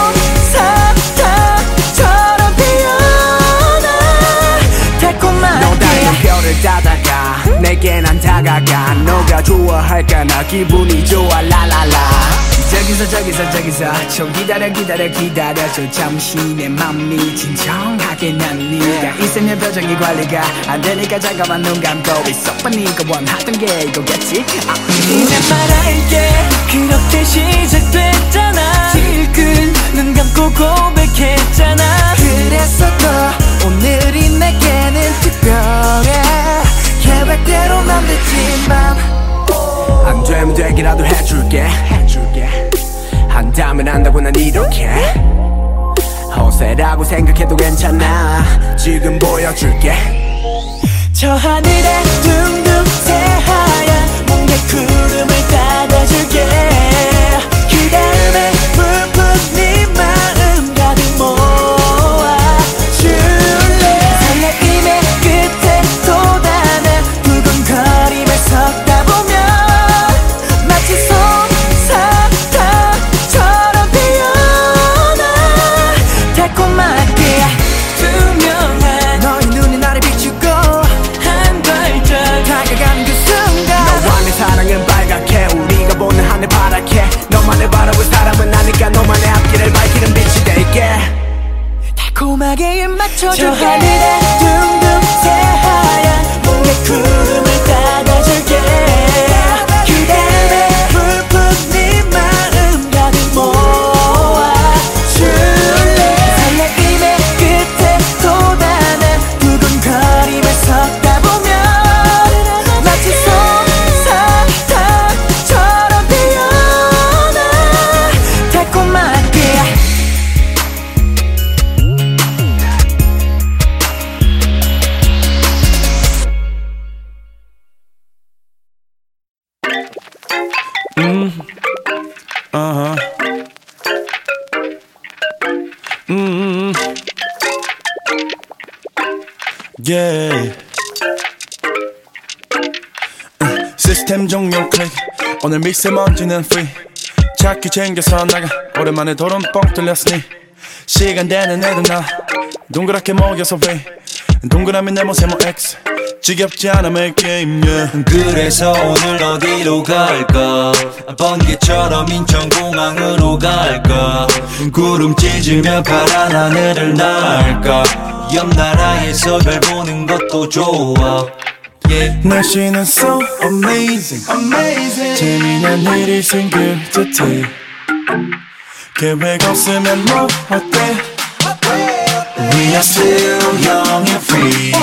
솜사탕처럼 피어나 달콤하게 너다른 별을 따다가 내게 난 다가가 너가 좋아할까 나 기분이 좋아 라라라 저기서 저기서 저기서 좀 기다려 기다려 기다려줘 잠시 내 맘이 진정하게 난 네가 있으면 표정이 관리가 안 되니까 잠깐만 눈 감고 있어 네가 원하던 게 이거겠지 아, 이제 말할게 그렇게 시작됐잖아 질끈 눈 감고 고백했잖아 그래서 더 오늘이 내게는 특별해 계획대로 난 됐지만 한다면 안다고 난 이렇게 허세라고 생각해도 괜찮아. 지금 보여줄게. 저 하늘에 둥둥 새하얀 몽개 구름을 따다줄게. 그 다음에 불붙 네 마음 가득 모아줄래. 설레임의 끝에 쏟아낸 두근거림을 섞다 보면 마치 솜사탕처럼 피어나. 달콤하게 투명한 너의 눈이 나를 비추고 한 발짝 다가가는 그 순간 너와 내 사랑은 빨갛게 우리가 보는 하늘 파랗게 너만을 바라볼 사람은 아니까 너만의 앞길을 밝히는 빛이 될게. 달콤하게 입 맞춰줄게. 저 하늘에 둥둥 새하얀 몽개 구름을 따다줄게. 그 다음에 불붙 네 마음 가득 모아줄래. 설레임의 끝에 쏟아낸 두근거림을 섞다 보면 마치 솜사탕처럼 피어나. 달콤하게 음, 아하, 음, yeah. 시스템 종료 클릭. 오늘 미세먼지는 free. 차키 챙겨서 나가. 오랜만에 도론 뻥 뚫렸으니 시간 되는 애들 나 동그랗게 먹여서 왜 동그라미 네모 세모 X. 지겹지 않아 make game yeah. 그래서 오늘 어디로 갈까? 번개처럼 인천공항으로 갈까? 구름 찢으며 파란 하늘을 날까? 옆 나라에서 별 보는 것도 좋아 yeah. 날씨는 so amazing, amazing. 재미난 일이 생길 듯해. 계획 없으면 뭐 어때? We are still young and free.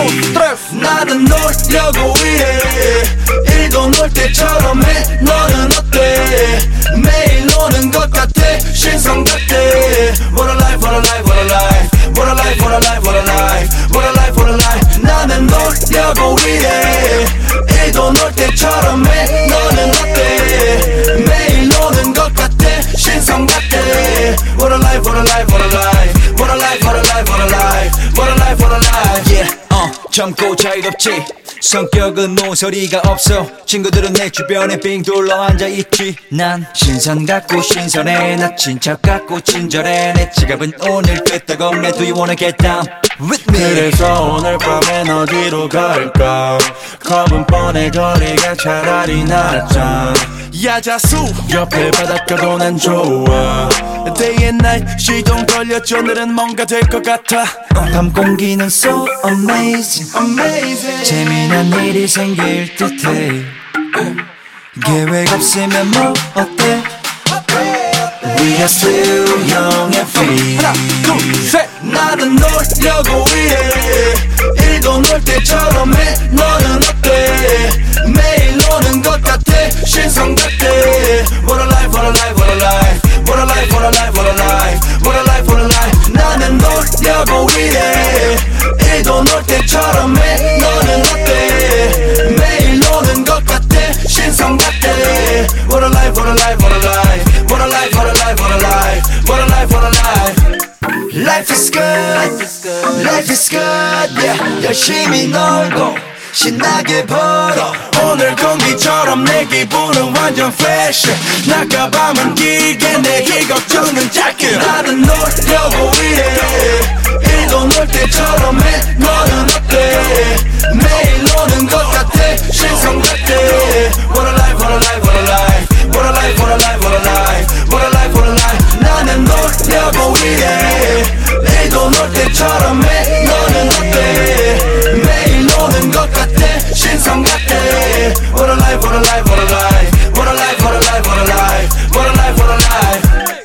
나는 놀려고 이래. 일도 놀 때처럼 해. 너는 어때? 매일 노는 것 같아. 신성 같아. What a life, what a life, what a life. What a life, what a life, what a life. What a life, what a life. 나는 놀려고 이래. 일도 놀 때처럼 해. 너는 어때? 매일 노는 것 같아. 신성 같아. What a life, what a life, what a life. What a life, what a life, what a life. What a life, what a life. Yeah, 어, 젊고 자유롭지. 성격은 모서리가 없어. 친구들은 내 주변에 빙 둘러 앉아있지. 난 신선 같고 신선해. 나 친척 같고 친절해. 내 지갑은 오늘 끄떡없네. Do you wanna get down with me? 그래서 오늘 밤엔 어디로 갈까? 겁은 뻔해 거리가 차라리 낫잖아. 야자수 옆에 바닷가도 난 좋아. Day and night 시동 걸렸죠. 오늘은 뭔가 될 것 같아. 밤 공기는 so amazing, amazing. 재미난 일이 생길 듯해. 계획 없으면 뭐 어때? We are still young and free. 하나, 둘, 셋. 나는 놀려고 이래. 일도 놀 때처럼 해. 너는 어때? 매일 노는 것 같아. 신성 같아. What a life, what a life, what a life. What a life, what a life, what a life. What a life, what a life. 나는 놀려고 이래. 일도 놀 때처럼 해. 너는 어때? 매일 노는 것 같아. 신성 같아. What a life, what a life, what a life. What a life, what a life, what a life. What a life, what a life. Life is good, life is good, yeah. 열심히 놀고 신나게 벌어. 오늘 공기처럼 내 기분은 완전 fresh. 낮과 밤은 길게 내 길 걱정은 작게. 나는 놀려고 이래. 일도 놀 때처럼 해. 너는 어때? 매일 노는 것 같아. 신성 같아. What a life, what a life, what a life. What a life, what a life, what a life. What a life, what a life. 나는 놀려고 이래. 일도 놀 때처럼 해. 너는 어때? 매일 노는 것 같아. 신성 같아. What a life, what a life, what a life. What a life, what a life, what a life. What a life, what a life.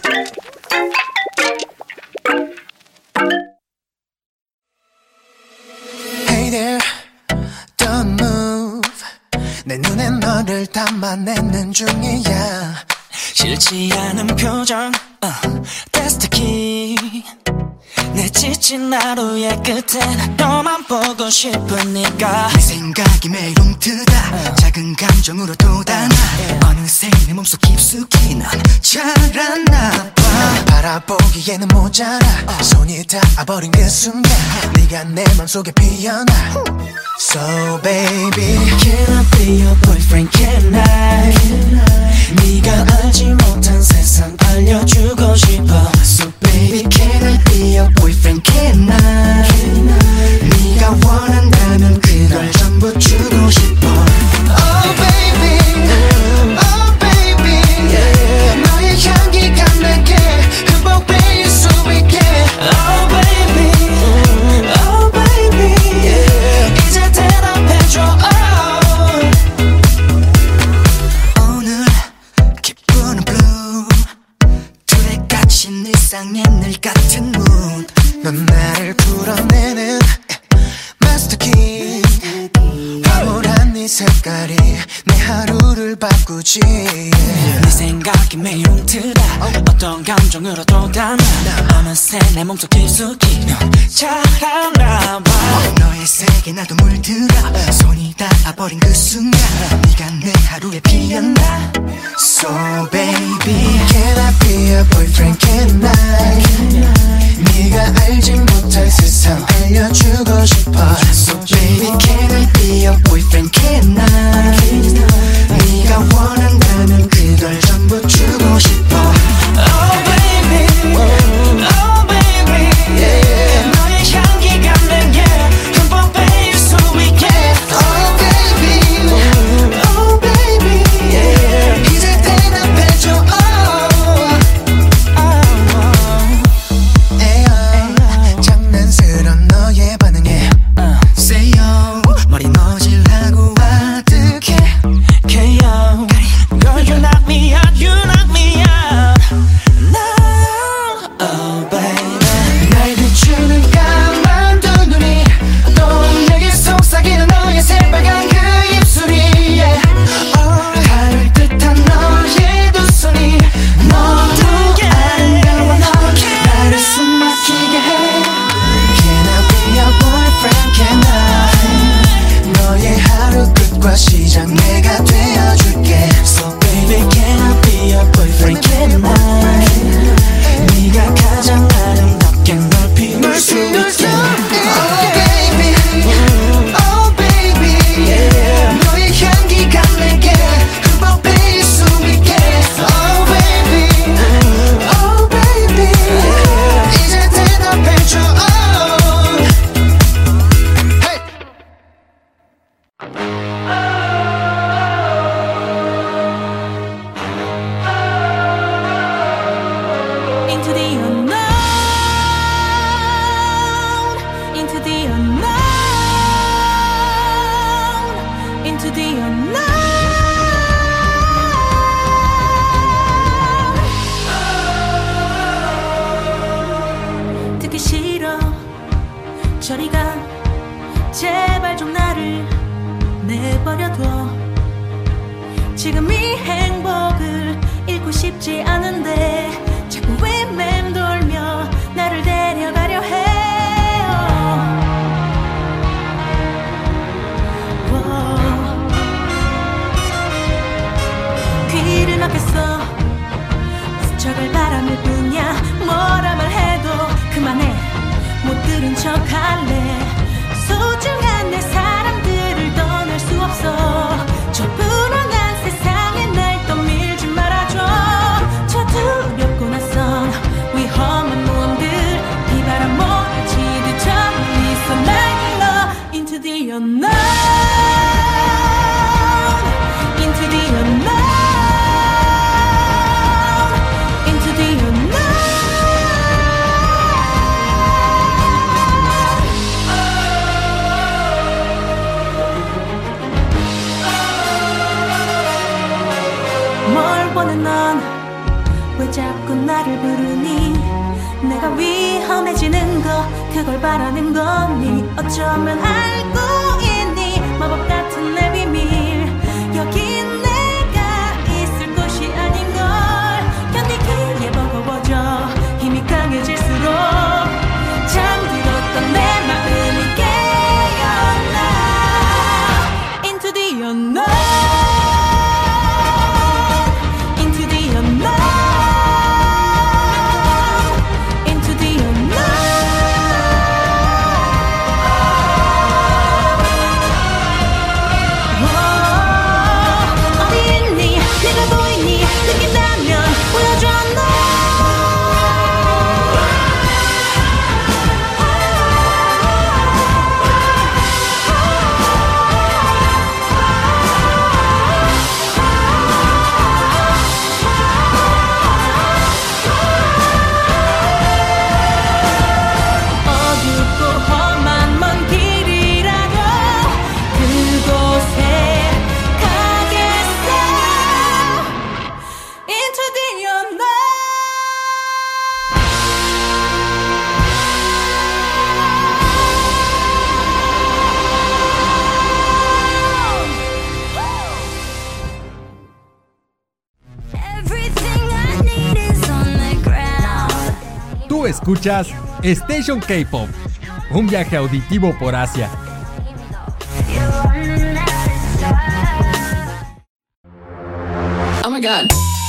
Hey there, don't move. 내 눈에 너를 담아내는 중이야. 싫지 않은 표정 uh, That's the key 내 지친 하루의 끝엔 너만 보고 싶으니까 네 생각이 매일 움트다 uh. 작은 감정으로 돋아나 uh. 어느새 내 몸속 깊숙이 넌 자랐나봐 바라보기에는 모자라 uh. 손이 닿아버린 그 순간 uh. 네가 내 맘속에 피어나 uh. So baby Can I be your boyfriend can I, can I 네가 알지 못한 세상 알려주고 싶어 So baby can I be your boyfriend can I, can I 네가 원한다면 그걸 전부 주고 싶어 Oh baby Oh baby yeah. 너의 향기가 내게 흠뻑 빼일 수 있게 Oh baby Oh baby yeah. 이제 대답해줘 oh. 오늘 기분은 blue 둘의 갇힌 일상의 늘 같은 mood 넌 나를 풀어내는 Master Key 황홀한 네 색깔이 내 하루를 바꾸지 네 생각이 매일 움트다 어떤 감정으로 돋아나 어느새 내 몸속 깊숙이 넌 자라나봐 너의 세계 나도 물들어 손이 닿아버린 그 순간 네가 내 하루에 피어나 So baby Can I be your boyfriend can I, 네가 알지 못할 세상 알려주고 싶어 So baby can I be your boyfriend can I, 네가 원한다면 그걸 전부 주고 싶어 Oh baby Oh baby yeah. 너의 향기가 내게 흠뻑 빼일 수 있게 Oh baby Oh baby yeah. 이제 대답해줘 oh. oh. 에어 장난스런 너의 반응에 uh. Say yo 머리 너질하고 아득해 K O Girl you knock me out you knock me out now Oh baby 날 비추는 까만 두 눈이 또 내게 속삭이는 너의 새빨간 그 입술이 yeah. oh. 닿을 듯한 너의 두 손이 너도 아름다워 너 나를 숨막히게 해 Can I be your boyfriend can I 너의 하루 끝과 시작 내가 되어줄게 So baby can I be your boyfriend can I 네가 가장 아름답게 널 피울 수 있게 Oh baby Oh baby yeah. 너의 향기가 내게 흠뻑 빼일 수 있게 Oh baby Oh baby yeah. 이제 대답해줘 oh. Hey. Into the unknown, into the unknown, into the unknown. 듣기 싫어, 저리 가. 제발 좀 나를 내버려둬. 지금 이 행복을 잃고 싶지 않은데 자꾸 왜 맴돌며 나를 데려가려 해요. 워. 귀를 막혔어. 스쳐갈 바람일 뿐이야. 뭐라 말해도 그만해. 못 들은 척할래. 소중한 내 사람들을 떠날 수 없어. 저 불안한 세상에 날 떠밀지 말아줘. 저 두렵고 낯선 위험한 모험들 비바람 몰아치듯 저 멀리서 날 불러. Into the unknown, into the unknown, into the unknown. 뭘 원해 넌 왜 자꾸 나를 부르니. 내가 위험해지는 거 그걸 바라는 거니. 어쩌면 알고 있니 마법 같은 내 비밀. 여긴 내가 있을 곳이 아닌걸. Escuchas Station K-Pop, un viaje auditivo por Asia. Oh my God.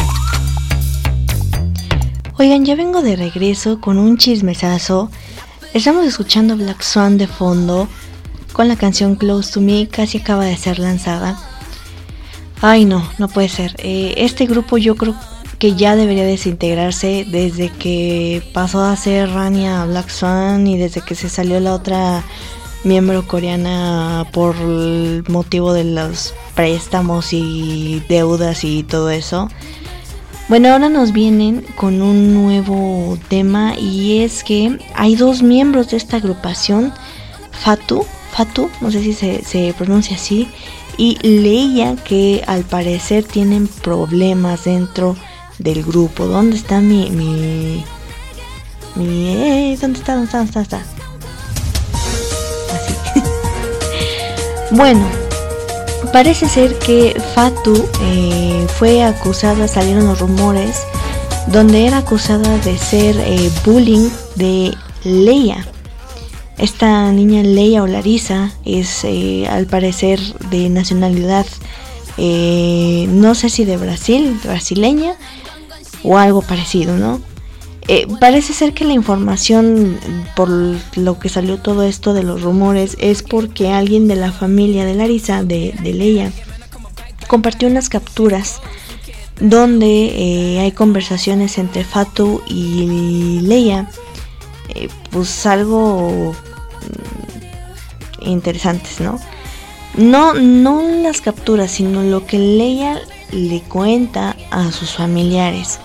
Oigan, ya vengo de regreso con un chismesazo. Estamos escuchando Black Swan de fondo con la canción Close to Me, casi acaba de ser lanzada. Ay no, no puede ser. Eh, este grupo yo creo que ya debería desintegrarse desde que pasó a ser Rania a Black Swan y desde que se salió la otra miembro coreana por el motivo de los préstamos y deudas y todo eso. Bueno, ahora nos vienen con un nuevo tema y es que hay dos miembros de esta agrupación, Fatu, Fatu, no sé si se, se pronuncia así, y Leia, que al parecer tienen problemas dentro del grupo. ¿Dónde está mi... mi... mi eh, ¿Dónde está? ¿Dónde está? ¿Dónde está? ¿Dónde está? Así. Bueno, parece ser que Fatu eh, fue acusada, salieron los rumores, donde era acusada de ser eh, bullying de Leia. Esta niña Leia o Larissa es eh, al parecer de nacionalidad, eh, no sé si de Brasil, brasileña o algo parecido, ¿no? Eh, parece ser que la información, por lo que salió todo esto de los rumores, es porque alguien de la familia de Larissa, de, de Leia, compartió unas capturas donde eh, hay conversaciones entre Fatu y Leia, eh, pues algo mm, interesantes, ¿no? No, no las capturas, sino lo que Leia le cuenta a sus familiares.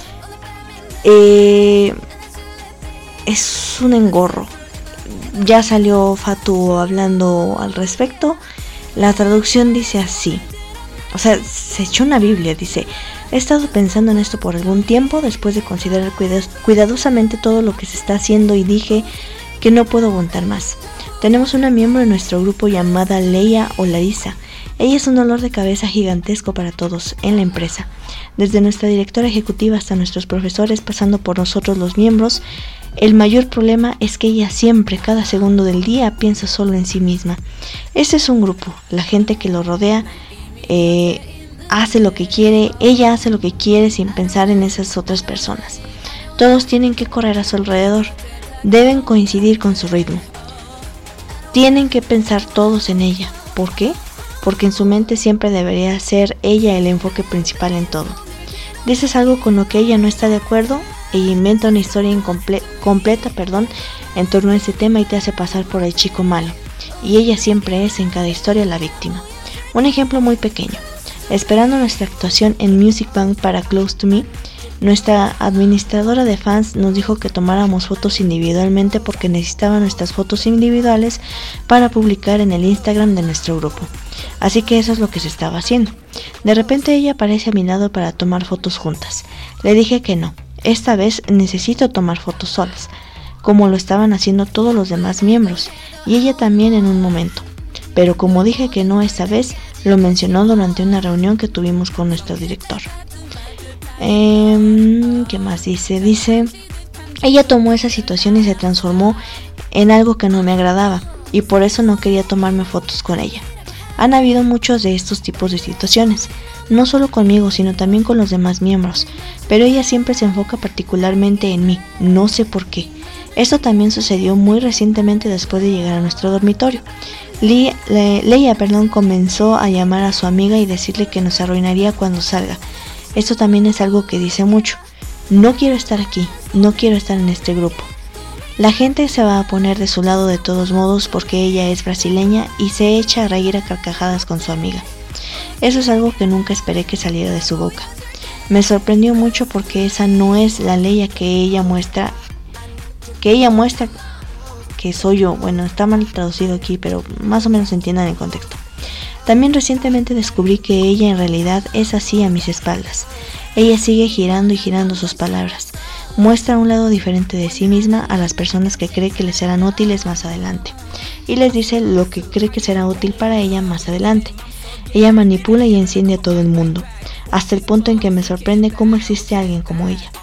Eh, es un engorro. Ya salió Fatu hablando al respecto. La traducción dice así, o sea, se echó una Biblia. Dice: he estado pensando en esto por algún tiempo, después de considerar cuidados, cuidadosamente todo lo que se está haciendo, y dije que no puedo aguantar más. Tenemos una miembro en nuestro grupo llamada Leia o Larissa. Ella es un dolor de cabeza gigantesco para todos en la empresa, desde nuestra directora ejecutiva hasta nuestros profesores, pasando por nosotros los miembros. El mayor problema es que ella siempre, cada segundo del día, piensa solo en sí misma. Este es un grupo, la gente que lo rodea eh, hace lo que quiere, ella hace lo que quiere sin pensar en esas otras personas. Todos tienen que correr a su alrededor, deben coincidir con su ritmo. Tienen que pensar todos en ella. ¿Por qué? Porque en su mente siempre debería ser ella el enfoque principal en todo. Dices algo con lo que ella no está de acuerdo, ella inventa una historia incomple- completa perdón, en torno a ese tema y te hace pasar por el chico malo. Y ella siempre es en cada historia la víctima. Un ejemplo muy pequeño. Esperando nuestra actuación en Music Bank para Close to Me, nuestra administradora de fans nos dijo que tomáramos fotos individualmente porque necesitaba nuestras fotos individuales para publicar en el Instagram de nuestro grupo. Así que eso es lo que se estaba haciendo. De repente ella aparece a mi lado para tomar fotos juntas. Le dije que no, esta vez necesito tomar fotos solas, como lo estaban haciendo todos los demás miembros, y ella también en un momento. Pero como dije que no esta vez, lo mencionó durante una reunión que tuvimos con nuestro director. Eh, ¿Qué más dice? Dice, ella tomó esa situación y se transformó en algo que no me agradaba, y por eso no quería tomarme fotos con ella. Han habido muchos de estos tipos de situaciones, no solo conmigo, sino también con los demás miembros, pero ella siempre se enfoca particularmente en mí, no sé por qué. Esto también sucedió muy recientemente después de llegar a nuestro dormitorio. Leia, Le, Leia perdón, comenzó a llamar a su amiga y decirle que nos arruinaría cuando salga. Esto también es algo que dice mucho. No quiero estar aquí, no quiero estar en este grupo. La gente se va a poner de su lado de todos modos porque ella es brasileña y se echa a reír a carcajadas con su amiga. Eso es algo que nunca esperé que saliera de su boca. Me sorprendió mucho porque esa no es la Leia que ella muestra, que ella muestra que soy yo. Bueno, está mal traducido aquí, pero más o menos entiendan el contexto. También recientemente descubrí que ella en realidad es así a mis espaldas. Ella sigue girando y girando sus palabras. Muestra un lado diferente de sí misma a las personas que cree que les serán útiles más adelante. Y les dice lo que cree que será útil para ella más adelante. Ella manipula y enciende a todo el mundo, hasta el punto en que me sorprende cómo existe alguien como ella.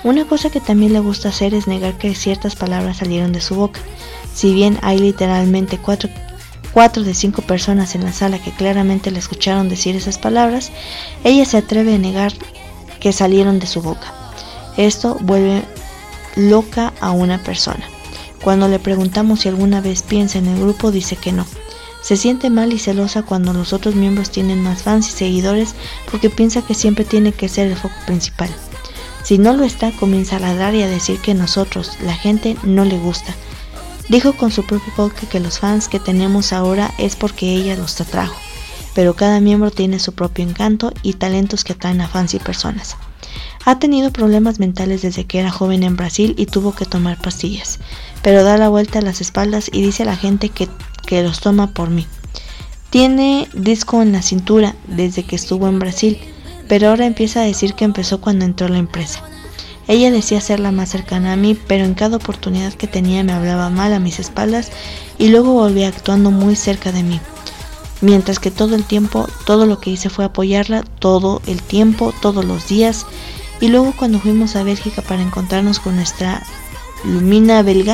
Una cosa que también le gusta hacer es negar que ciertas palabras salieron de su boca. Si bien hay literalmente cuatro, cuatro de cinco personas en la sala que claramente le escucharon decir esas palabras, ella se atreve a negar que salieron de su boca. Esto vuelve loca a una persona. Cuando le preguntamos si alguna vez piensa en el grupo, dice que no. Se siente mal y celosa cuando los otros miembros tienen más fans y seguidores porque piensa que siempre tiene que ser el foco principal. Si no lo está, comienza a ladrar y a decir que nosotros, la gente, no le gusta. Dijo con su propia boca que los fans que tenemos ahora es porque ella los atrajo, pero cada miembro tiene su propio encanto y talentos que atraen a fans y personas. Ha tenido problemas mentales desde que era joven en Brasil y tuvo que tomar pastillas, pero da la vuelta a las espaldas y dice a la gente que, que los toma por mí. Tiene disco en la cintura desde que estuvo en Brasil, pero ahora empieza a decir que empezó cuando entró a la empresa. Ella decía ser la más cercana a mí, pero en cada oportunidad que tenía me hablaba mal a mis espaldas y luego volvía actuando muy cerca de mí. Mientras que todo el tiempo, todo lo que hice fue apoyarla, todo el tiempo, todos los días. Y luego cuando fuimos a Bélgica para encontrarnos con nuestra Lumina belga,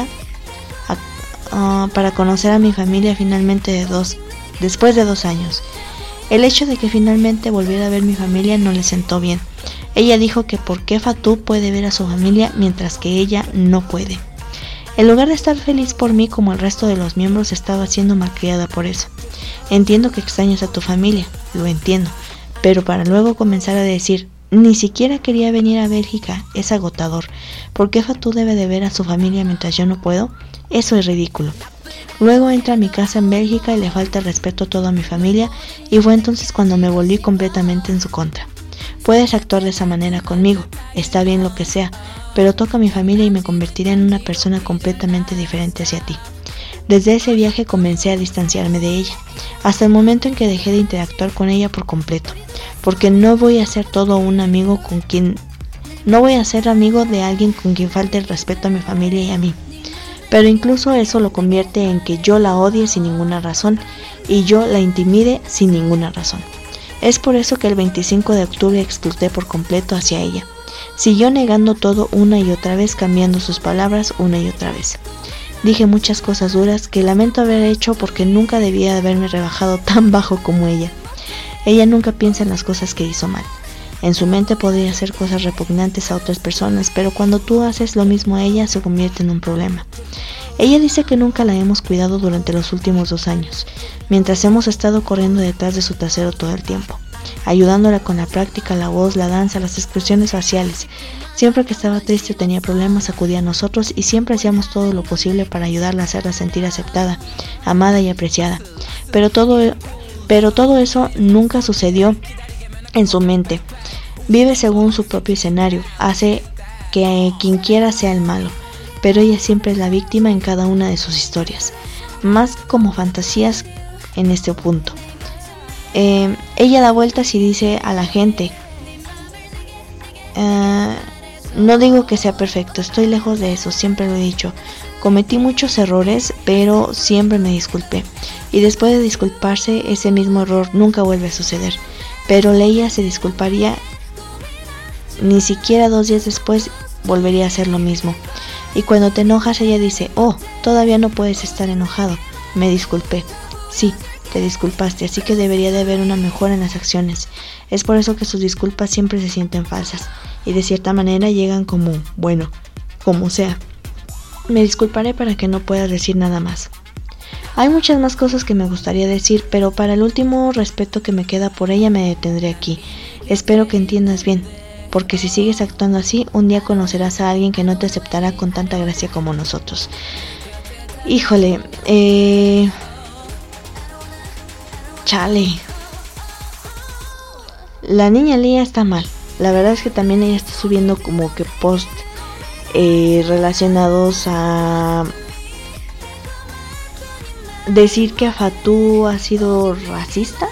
a, uh, para conocer a mi familia finalmente de dos, después de dos años. El hecho de que finalmente volviera a ver mi familia no le sentó bien. Ella dijo que por qué Fatou puede ver a su familia mientras que ella no puede. En lugar de estar feliz por mí como el resto de los miembros, estaba siendo malcriada por eso. Entiendo que extrañas a tu familia, lo entiendo, pero para luego comenzar a decir, ni siquiera quería venir a Bélgica, es agotador. ¿Por qué Fatou debe de ver a su familia mientras yo no puedo? Eso es ridículo. Luego entra a mi casa en Bélgica y le falta el respeto a toda mi familia, y fue entonces cuando me volví completamente en su contra. Puedes actuar de esa manera conmigo, está bien lo que sea, pero toca a mi familia y me convertiré en una persona completamente diferente hacia ti. Desde ese viaje comencé a distanciarme de ella, hasta el momento en que dejé de interactuar con ella por completo, porque no voy a ser todo un amigo con quien, no voy a ser amigo de alguien con quien falte el respeto a mi familia y a mí. Pero incluso eso lo convierte en que yo la odie sin ninguna razón y yo la intimide sin ninguna razón. Es por eso que el veinticinco de octubre exploté por completo hacia ella. Siguió negando todo una y otra vez, cambiando sus palabras una y otra vez. Dije muchas cosas duras que lamento haber hecho porque nunca debía haberme rebajado tan bajo como ella. Ella nunca piensa en las cosas que hizo mal. En su mente podría hacer cosas repugnantes a otras personas, pero cuando tú haces lo mismo a ella se convierte en un problema. Ella dice que nunca la hemos cuidado durante los últimos dos años, mientras hemos estado corriendo detrás de su trasero todo el tiempo, ayudándola con la práctica, la voz, la danza, las expresiones faciales. Siempre que estaba triste o tenía problemas acudía a nosotros y siempre hacíamos todo lo posible para ayudarla a hacerla sentir aceptada, amada y apreciada. Pero todo, pero todo eso nunca sucedió en su mente. Vive según su propio escenario, hace que quien quiera sea el malo, pero ella siempre es la víctima en cada una de sus historias, más como fantasías en este punto. Eh, ella da vueltas y dice a la gente, uh, no digo que sea perfecto, estoy lejos de eso, siempre lo he dicho, cometí muchos errores, pero siempre me disculpé, y después de disculparse, ese mismo error nunca vuelve a suceder, pero Leia se disculparía, ni siquiera dos días después volvería a hacer lo mismo. Y cuando te enojas ella dice, oh, todavía no puedes estar enojado, me disculpé. Sí, te disculpaste, así que debería de haber una mejora en las acciones. Es por eso que sus disculpas siempre se sienten falsas, y de cierta manera llegan como, bueno, como sea. Me disculparé para que no puedas decir nada más. Hay muchas más cosas que me gustaría decir, pero para el último respeto que me queda por ella me detendré aquí. Espero que entiendas bien. Porque si sigues actuando así, un día conocerás a alguien que no te aceptará con tanta gracia como nosotros. Híjole, eh... chale. La niña Lía está mal. La verdad es que también ella está subiendo como que post eh, relacionados a decir que a Fatou ha sido racista.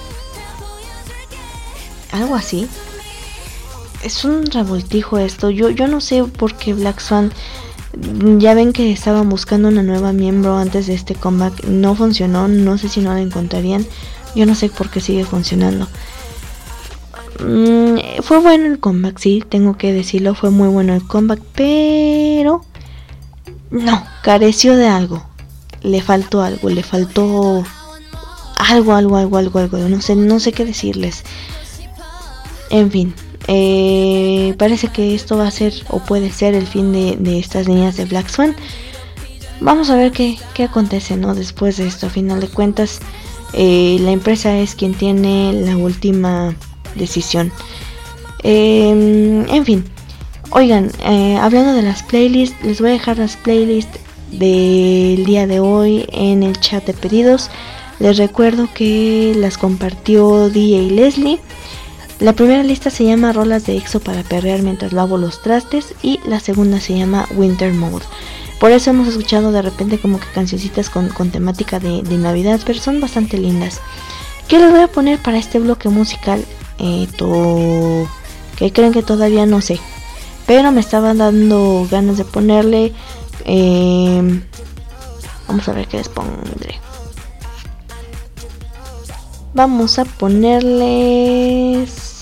Algo así. Es un revoltijo esto. Yo, yo no sé por qué Black Swan. Ya ven que estaban buscando una nueva miembro antes de este comeback. No funcionó. No sé si no la encontrarían. Yo no sé por qué sigue funcionando. Mm, fue bueno el comeback, sí, tengo que decirlo, fue muy bueno el comeback, pero no, careció de algo. Le faltó algo, le faltó algo, algo, algo, algo, algo. No sé, no sé qué decirles. En fin, eh, parece que esto va a ser o puede ser el fin de, de estas niñas de Black Swan. Vamos a ver qué, qué acontece, ¿no? Después de esto, a final de cuentas, eh, la empresa es quien tiene la última decisión. Eh, en fin, oigan, eh, hablando de las playlists, les voy a dejar las playlists del día de hoy en el chat de pedidos. Les recuerdo que las compartió D J Leslie. La primera lista se llama Rolas de EXO para perrear mientras lavo los trastes, y la segunda se llama Winter Mode. Por eso hemos escuchado de repente como que cancioncitas con, con temática de, de Navidad, pero son bastante lindas. ¿Qué les voy a poner para este bloque musical? Eh, to... ¿Qué creen? Que todavía no sé, pero me estaban dando ganas de ponerle... Eh... Vamos a ver qué les pondré. Vamos a ponerles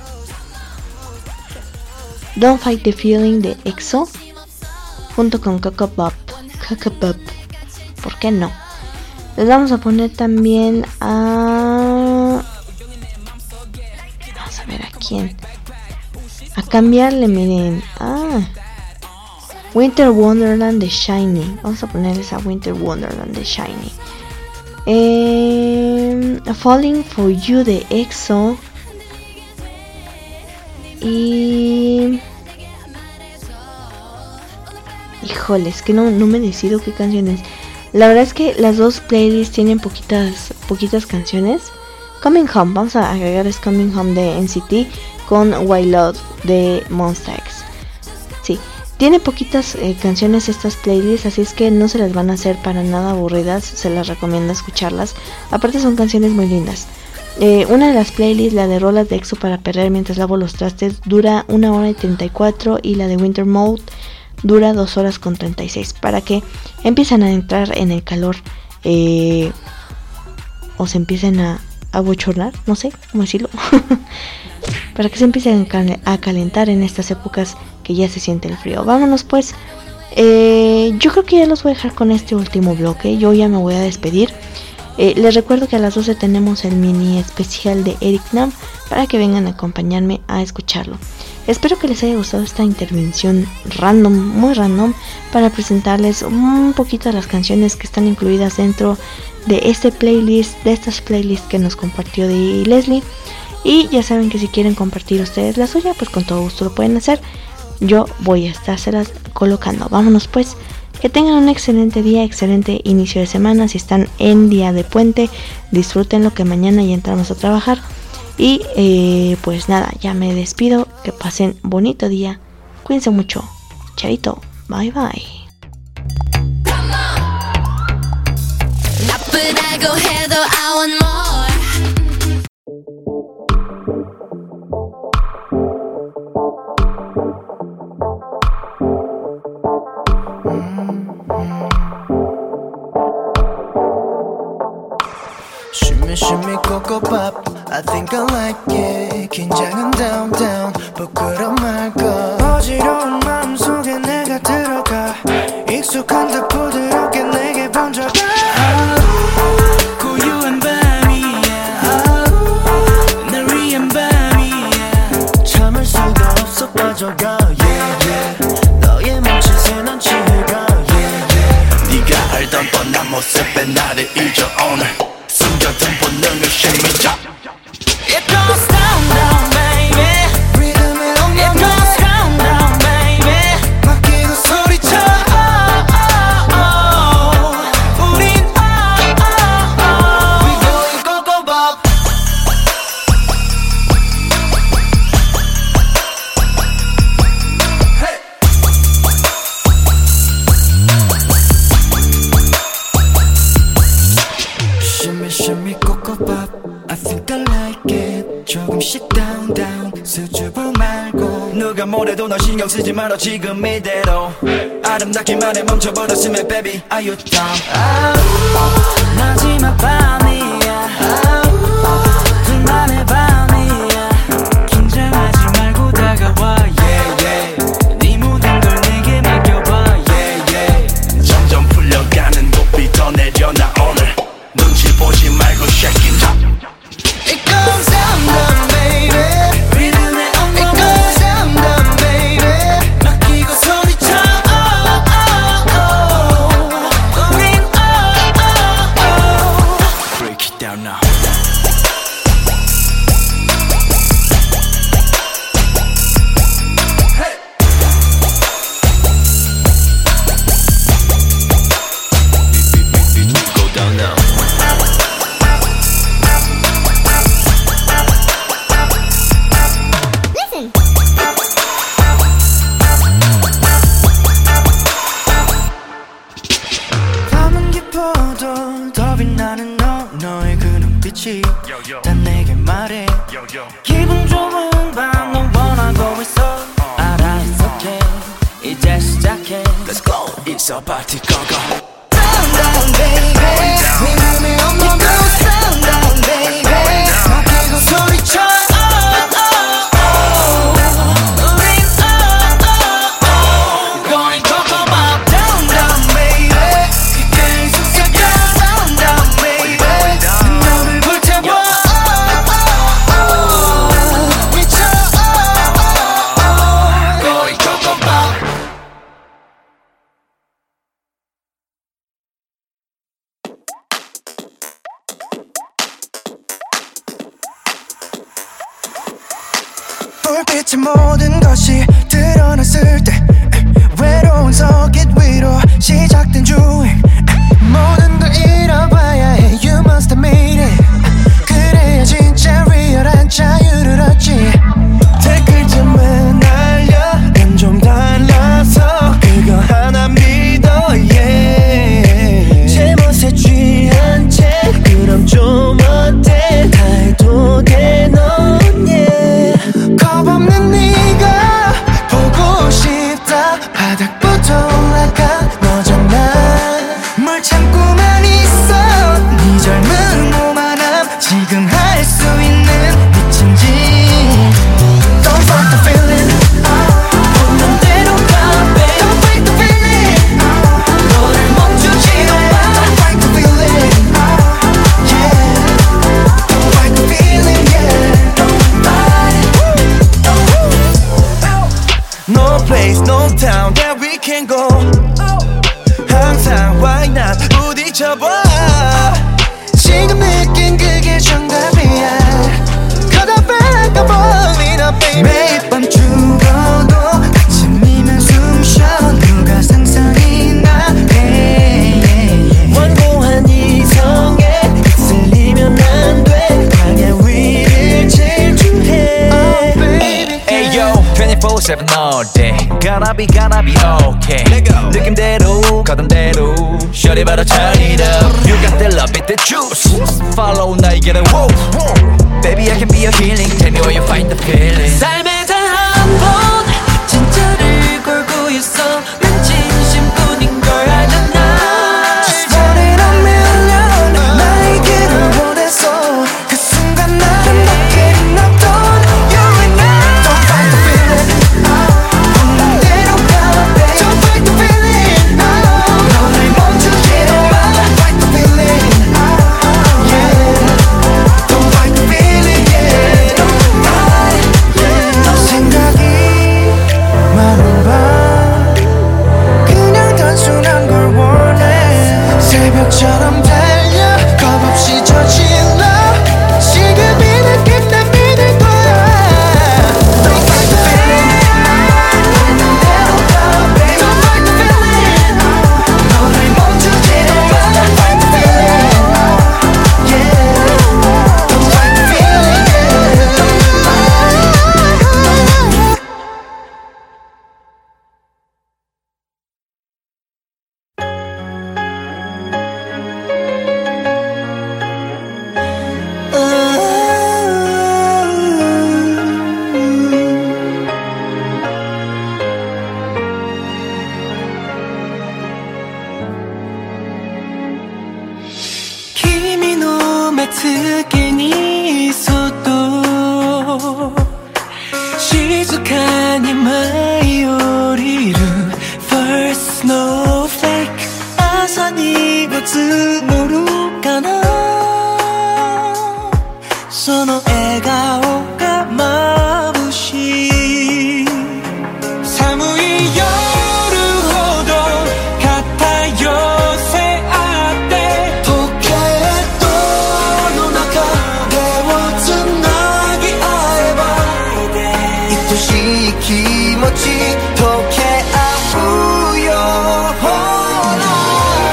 Don't Fight the Feeling de EXO junto con Coco Pop. Coco Pop, ¿por qué no? Les vamos a poner también a... Vamos a ver a quién. A cambiarle, miren. Ah, Winter Wonderland de Shiny. Vamos a ponerles a Winter Wonderland de Shiny. Eh, Falling for You de EXO. Y... Híjoles, que no, no me decido qué canciones. La verdad es que las dos playlists tienen poquitas, poquitas canciones. Coming Home, vamos a agregar es Coming Home de N C T con Wild Love de Monsta X. Sí, tiene poquitas eh, canciones estas playlists, así es que no se las van a hacer para nada aburridas. Se las recomiendo escucharlas. Aparte son canciones muy lindas. Eh, una de las playlists, la de Rolas de EXO para perder mientras lavo los trastes, dura una hora y treinta y cuatro, y la de Winter Mode dura dos horas con treinta y seis, para que empiecen a entrar en el calor eh, o se empiecen a abochornar, no sé cómo decirlo, para que se empiecen a calentar en estas épocas que ya se siente el frío. Vámonos pues. eh, yo creo que ya los voy a dejar con este último bloque. Yo ya me voy a despedir. Eh, les recuerdo que a las doce tenemos el mini especial de Eric Nam para que vengan a acompañarme a escucharlo. Espero que les haya gustado esta intervención random, muy random, para presentarles un poquito de las canciones que están incluidas dentro de este playlist, de estas playlists que nos compartió de Leslie. Y ya saben que si quieren compartir ustedes la suya, pues con todo gusto lo pueden hacer. Yo voy a estárselas colocando. Vámonos pues. Que tengan un excelente día, excelente inicio de semana. Si están en día de puente, disfrútenlo, que mañana ya entramos a trabajar. Y eh, pues nada, ya me despido. Que pasen bonito día. Cuídense mucho. Chaito. Bye bye. Shimmy shimmy coco pop, I think I like it. 긴장은 down down, 부끄러 말고. 어지러운 마음속에 내가 들어가. 익숙한 듯 부드럽게 내게 번져가. 고요한 밤이야, 날 위한 밤이야. 참을 수가 없어 빠져가. Yeah yeah, 너의 몸짓에 난 취해가. Yeah yeah, 네가 알던 뻔한 모습에 나를 잊어 오늘. 숨겨둔 본능을 심리적. It goes down down baby. Rhythm에 엉망해. It goes down down baby. 바뀌고 소리쳐. Oh, oh, oh. 우린 oh, oh, oh. We going go go pop. Hey. Shimmy shimmy coco pop, I think I like it. 조금씩 down down, 수줍어 말고. 누가 뭐래도 너 신경 쓰지 말아 지금 이대로. 아름답기만 해 멈춰버렸으면 baby are you down? 아우, 마지막 밤이야. 아우, 둘만의 밤이야. 듯이 다 내게 말해 기분 좋은 밤 넌 원하고 있어 알아 it's okay 이제 시작해 Let's go It's a party go go Down down baby 네 맘에 없는 그 down down baby 막히고 소리쳐 불빛의 모든 것이 드러났을 때 외로운 서킷 위로 시작된 주행 모든 걸 잃어봐야 해 You must admit it 그래야 진짜 리얼한 자유를 얻지 댓글쯤에 날려 난 좀 달라서 그거 하나 믿어 yeah 제 멋에 취한 채 그럼 좀 어때 다 해도 돼 넌 yeah 겁없는 네가 보고 싶다 바닥부터 올라가 너잖아 뭘 참고만 있어 네 젊은 오만함 지금 할 수 있는 미친 짓 Don't fight the feeling 보는 대로 가 babe Don't fight the feeling 너를 멈추지도 마 Don't fight the feeling yeah Don't fight the feeling yeah Don't fight No place, no town that we can go 항상 why not 부딪혀봐 지금 느낀 그게 정답이야 Cause I feel like I'm falling up baby 매일 밤 죽어도 아침이면 숨쉬어 누가 상상이나 해 완고한 이성에 휩쓸리면 안돼 강의 위를 질주해 Oh baby Hey yo twenty-four seven all day Gonna be gonna be okay 느낌대로 가던대로 Shorty better turn it up You got the love it the juice Follow 나의 길을 woo Baby I can be your healing Tell me where you find the feeling 삶에 단 한 번 진짜를 걸고 있어 난 진심뿐인 걸 알잖아 Just one in a million 나의 길을 원해서 그 순간 나는 밖에 없던 You and I Don't fight the feeling 보는 대로 가 babe Don't fight the feeling 너를 멈추지도 마 Don't fight the feeling yeah Don't fight the feeling yeah Don't fight yeah 너 생각이 많은 밤 그냥 단순한 걸 원해 새벽처럼 달려 겁없이 저질러 지금 이 느낌 난 믿을 거야 Don't fight the feeling 보는 대로 가 babe Don't fight the feeling 너를 멈추지도 마 Don't fight the feeling yeah Don't fight the feeling yeah Don't fight君の目つきにそっと静かに舞い降りる First snowflake 朝には積もるかなその笑顔が眩しい寒い夜ほど肩寄せ合って時計塔の中手をつなぎ合えば愛しい気持ち溶け合うよほら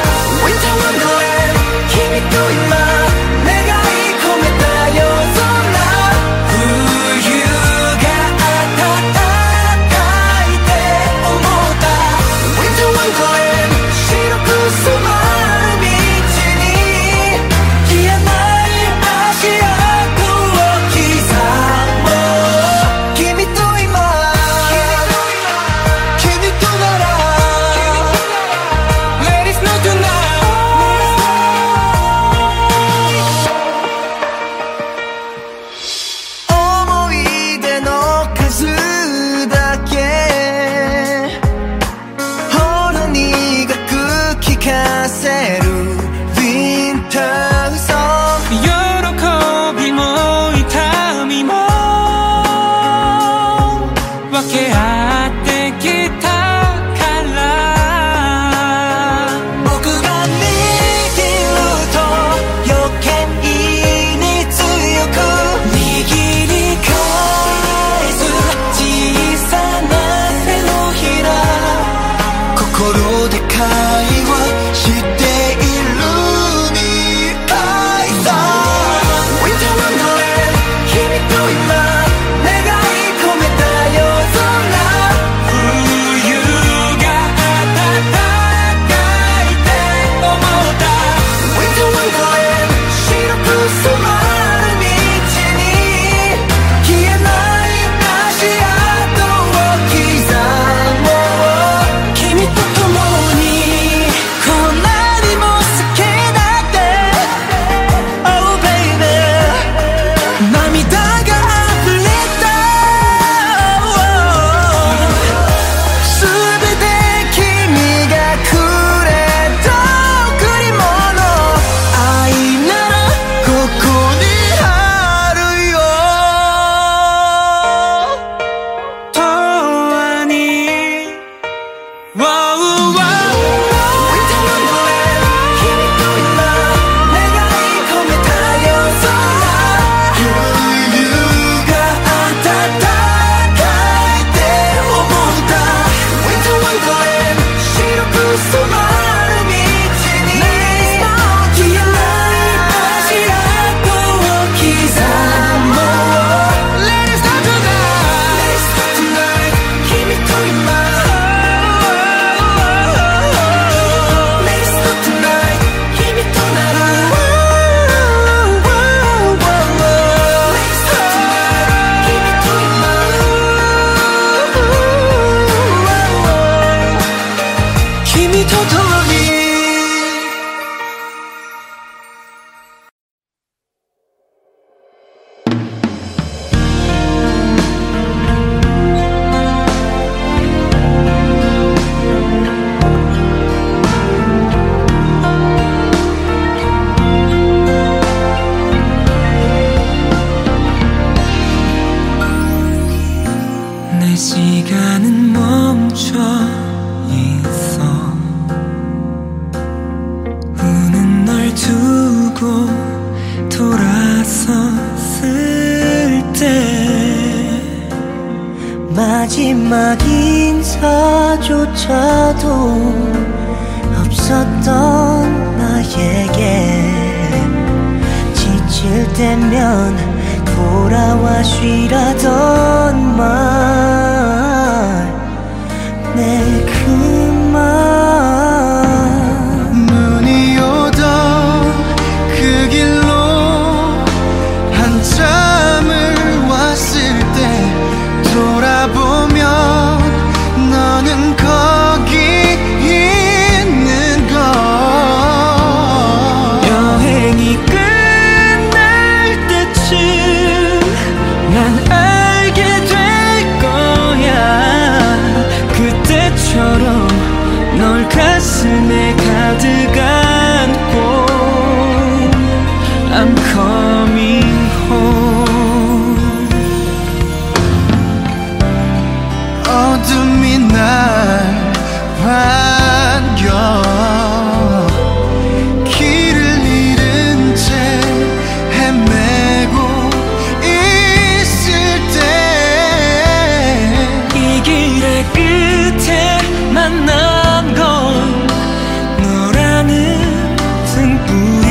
Winter Wonderland 君と今願い込めた夜空 마지막 인사조차도 없었던 나에게 지칠 때면 돌아와 쉬라던 말 내 그 말 눈이 오던 그 길로 한참을 왔을 때 돌아보면 너는 거기 있는 걸 여행이 끝날 때쯤 난 알게 될 거야 그때처럼 널 가슴에 가득 안고 I'm coming home 어둠이 날 반겨 길을 잃은 채 헤매고 있을 때 이 길의 끝에 만난 건 너라는 등불이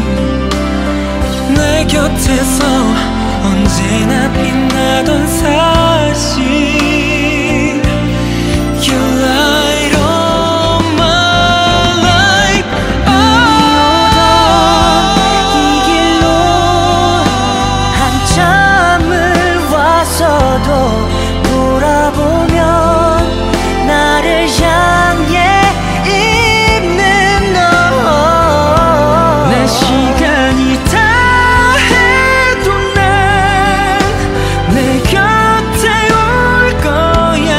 내 곁에서 언제나 빛나던 사실 You light up my life 이 길로 한참을 왔어도 돌아보면 나를 향해 있는 너 내 시간이 다 해도 난 내 곁에 올 거야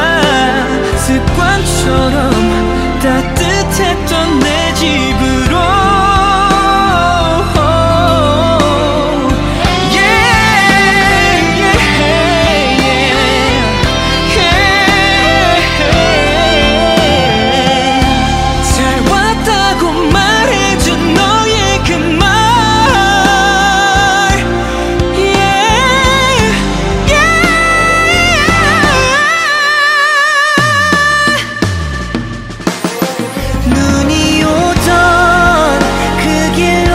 습관처럼 따뜻했던 내 집으로 Yeah, yeah, yeah. 잘 왔다고 말해준 너의 그 말 Yeah, yeah. 눈이 오던 그 길로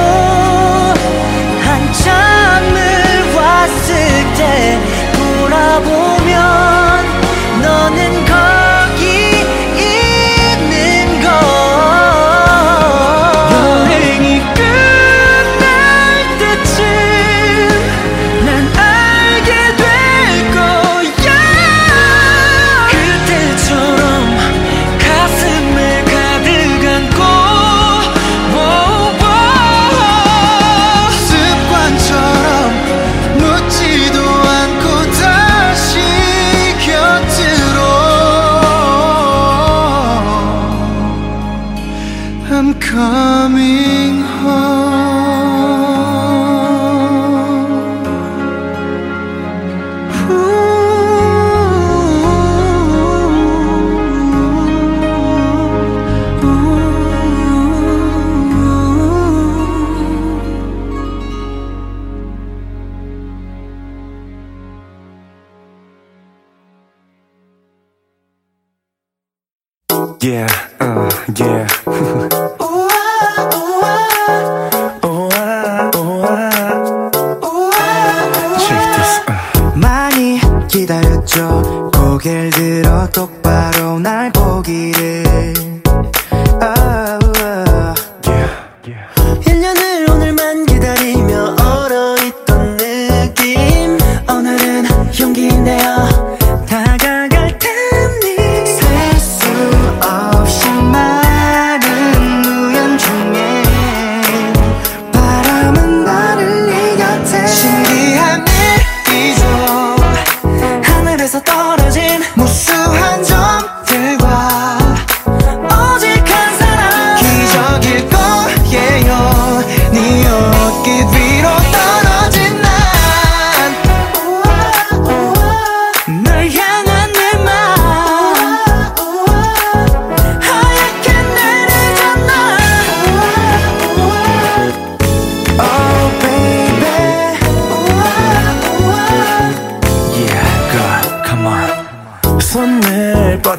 한참을 왔을 때 돌아보면 너는 거기 있는 걸 여행이 끝날 때쯤 난 알게 될 거야 그때처럼 가슴에 가득 안고 습관처럼 묻지도 않고 다시 곁으로 I'm coming Yeah, uh, yeah. Check this. Uh. 많이 기다렸죠 고개를 들어 똑바로 날 보기를 oh, Yeah, yeah. 일 년을 오늘만 기다리며 얼어있던 느낌 오늘은 용기 내어 다가갈 테니 셀 수 없이 많은 우연 중에 바람은 나를 네 곁에 신기한 일이죠 하늘에서 떨어진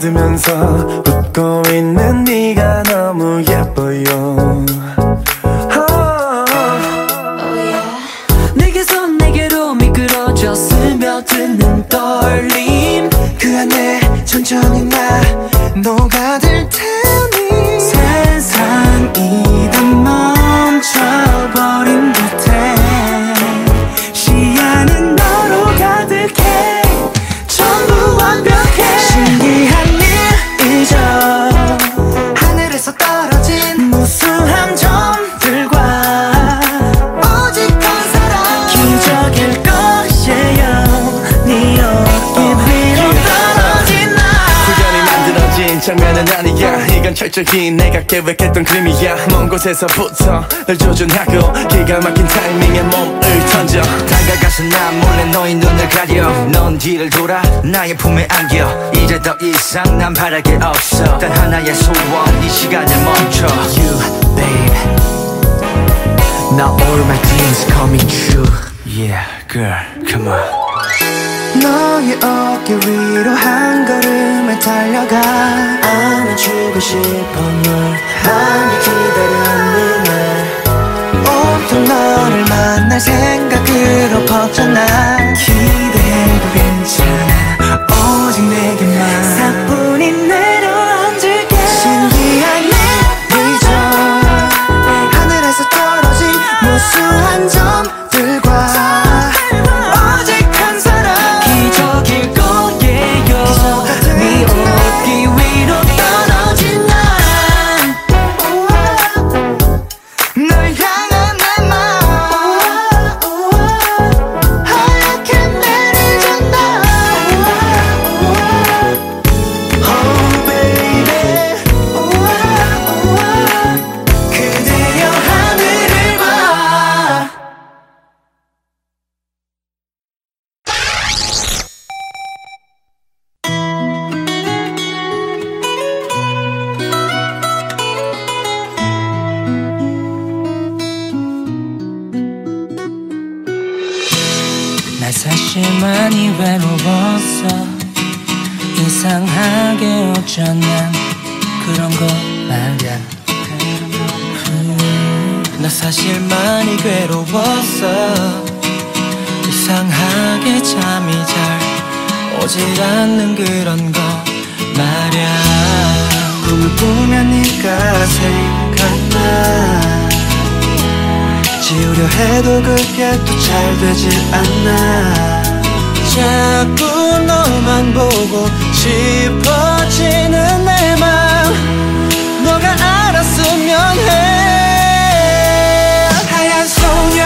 받으면서 웃고 있는 네가 너무 예뻐요. 내게 손 내게로 미끄러져 스며드는 떨림 그 안에 천천히 나 녹아들 테니 세상이 다 멈춰버린 듯해 시야는 너로 가득해 전부 완벽해 신기한 일이죠 하늘에서 떨어진 무수한 점들과 오직 한 사람 기적일 것이에요 네 어깨 위로 떨어진 나 우연히 만들어진 장면은 아니야 이건 철저히 내가 계획했던 그림이야 먼 곳에서부터 널 조준하고 기가 막힌 타이밍에 몸을 던져 다가가서 난 몰래 너의 눈을 가려 넌 뒤를 돌아 나의 품에 안겨 이제 더 이상 난 바랄 게 없어 단 하나의 소원 이 시간을 멈춰 You babe Now all my dreams coming true Yeah girl come on 너의 어깨 위로 한 걸음을 달려가 안아주고 싶어 널 많이 기다렸는 날 온통 너를 만날 생각으로 벅차나 기대해도 괜찮아 오직 내게만 사뿐히 내려앉을게 신기한 일이죠 하늘에서 떨어진 무수한 점들과 오직 한 사람 기적일 거예요 네 어깨 위로 떨어진 날 널 향한 내 맘 하얗게 내리잔다 Oh baby 그대여 하늘을 봐 나 사실 많이 외로웠어 이상하게 어쩌면 그런 거 말야 음, 나 사실 많이 괴로웠어 이상하게 잠이 잘 오질 않는 그런 거 말야 꿈을 꾸면 네가 생각나 지우려 해도 그게 또 잘 되질 않아 자꾸 너만 보고 싶어지는 내 맘 너가 알았으면 해 하얀 소녀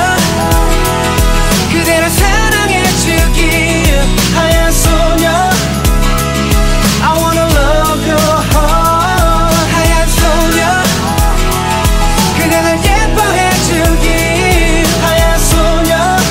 그대를 사랑해주기 하얀 소녀 I wanna love you 하얀 소녀 그대를 예뻐해주기 하얀 소녀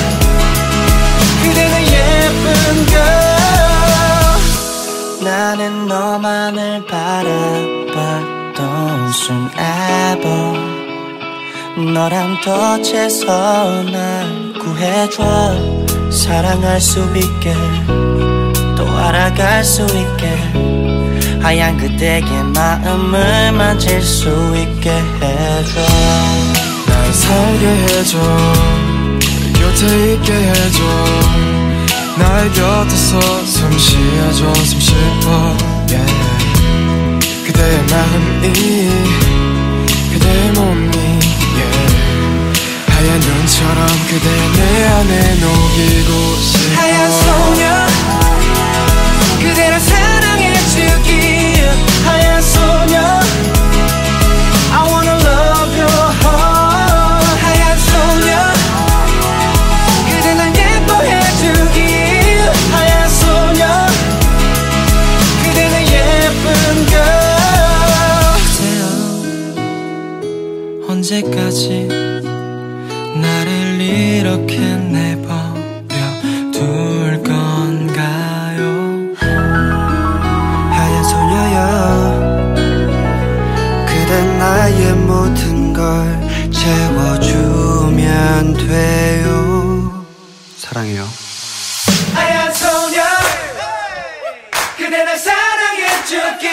그대는 예쁜 girl 나는 너만을 바라봤던 순 ever 너란 덫에서 날 구해줘 사랑할 수 있게 또 알아갈 수 있게 하얀 그대의 마음을 만질 수 있게 해줘 날 살게 해줘 곁에 있게 해줘 나의 곁에서 숨 쉬어줘 숨 쉬어 yeah. 그대의 마음이 그대의 몸이 yeah. 하얀 눈처럼 그대 내 안에 녹이고 싶어 하얀 소녀 그대를 사랑해주기 하얀 소녀 I wanna love you 하얀 소녀 그대 날 예뻐해주기 하얀 소녀 그대는 예쁜 girl 그대여 언제까지 나를 이렇게 내버려 둘 건가요 하얀 소녀여 그댄 나의 모든 걸 채워주면 돼요 사랑해요 하얀 소녀 그대 날 사랑해줄게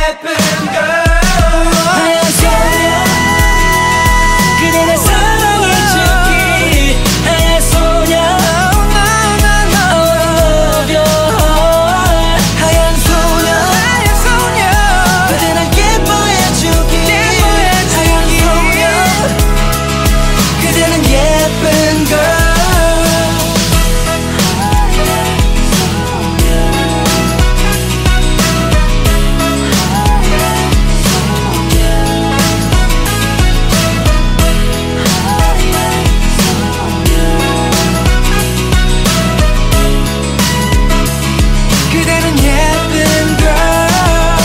예쁜 girl 하얀 소녀 그대를 사랑해줄게 하얀 소녀 I love your heart 하얀 소녀 하얀 소녀 그대를 예뻐해줄게 하얀 소녀 그대는 예쁜 girl 그대는 예쁜 girl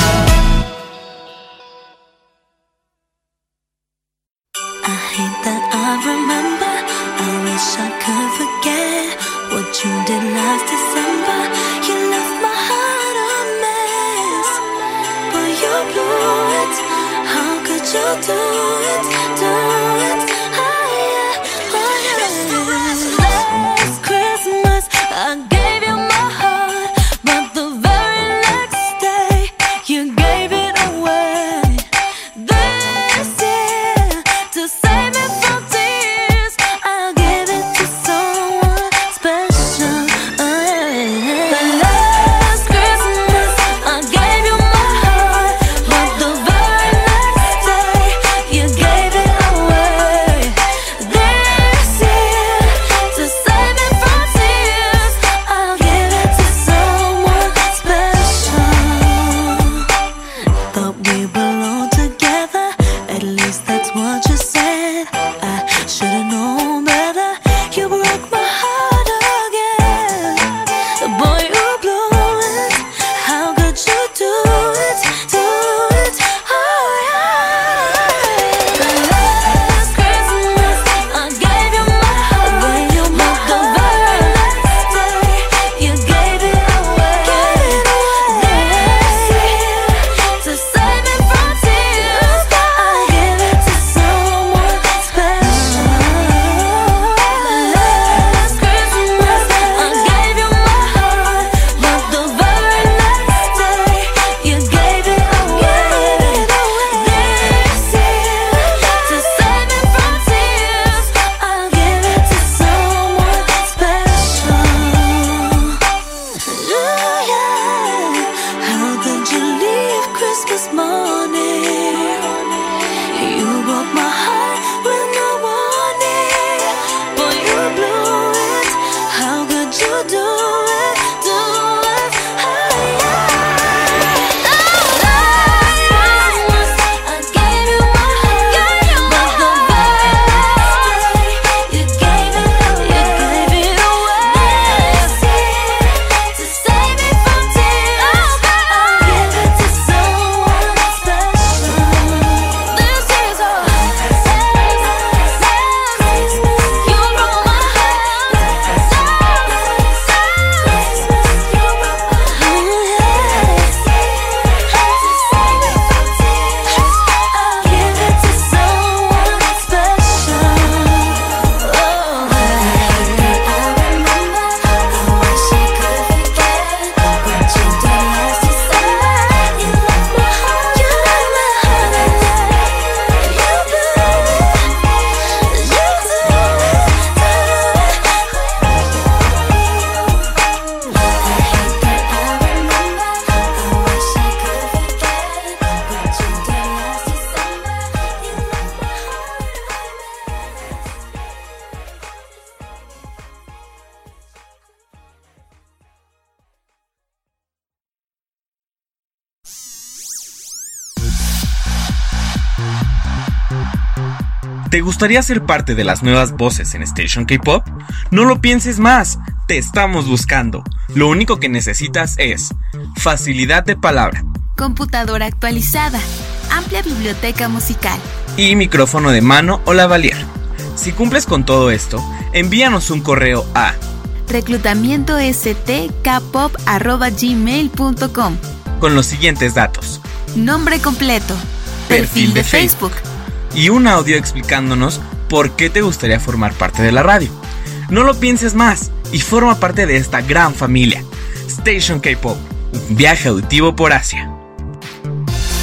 I hate that I remember. I wish I could forget what you did last December. You left my heart a mess, but you blew it. How could you do it? Do it? Oh yeah, oh yeah. Last Christmas I gave you my heart, but the very next day you gave it away. This year, to save me from tears, I'll give it to someone special. The last Christmas I gave you my heart, but the very next day you gave it away. This year, to save me from tears, I'll give it to someone special. Thought we belonged together, at least that's what you said. I should've known better. You broke my heart again. Boy, you blew it. How could you do it? Do it? Oh yeah. The last Christmas I gave you my heart, but the very next day you gave it away. This year, to save me from tears, I'll give it to someone special. Last Christmas I gave you my heart, but the very next day you gave it away. This year, to save me from tears, I'll give it to someone special. Ooh, yeah. How could you leave Christmas morning? You broke my heart with no warning. Boy, you blew it. How could you do it? Do it? Oh, yeah. Last Christmas I gave you my heart, but the very next day you gave it away. You gave it away. This year, to save me from tears, I'll give it to someone special. This is all. You broke my heart. ¿Te gustaría ser parte de las nuevas voces en Station K-Pop? No lo pienses más, te estamos buscando. Lo único que necesitas es facilidad de palabra, computadora actualizada, amplia biblioteca musical y micrófono de mano o lavalier. Si cumples con todo esto, envíanos un correo a reclutamiento s t k pop arroba gmail punto com con los siguientes datos: nombre completo, perfil, perfil de, de Facebook, Facebook y un audio explicándonos por qué te gustaría formar parte de la radio. No lo pienses más y forma parte de esta gran familia. Station K-Pop, un viaje auditivo por Asia.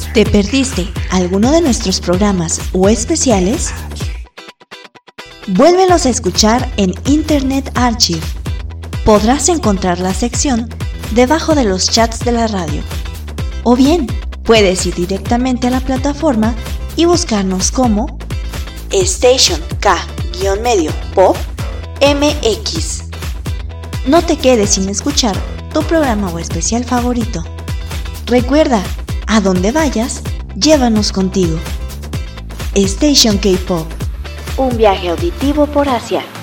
¿Te perdiste alguno de nuestros programas o especiales? Vuélvelos a escuchar en Internet Archive. Podrás encontrar la sección debajo de los chats de la radio. O bien, puedes ir directamente a la plataforma y buscarnos como Station K-Medio Pop M X. No te quedes sin escuchar tu programa o especial favorito. Recuerda, a donde vayas, llévanos contigo. Station K-Pop, un viaje auditivo por Asia.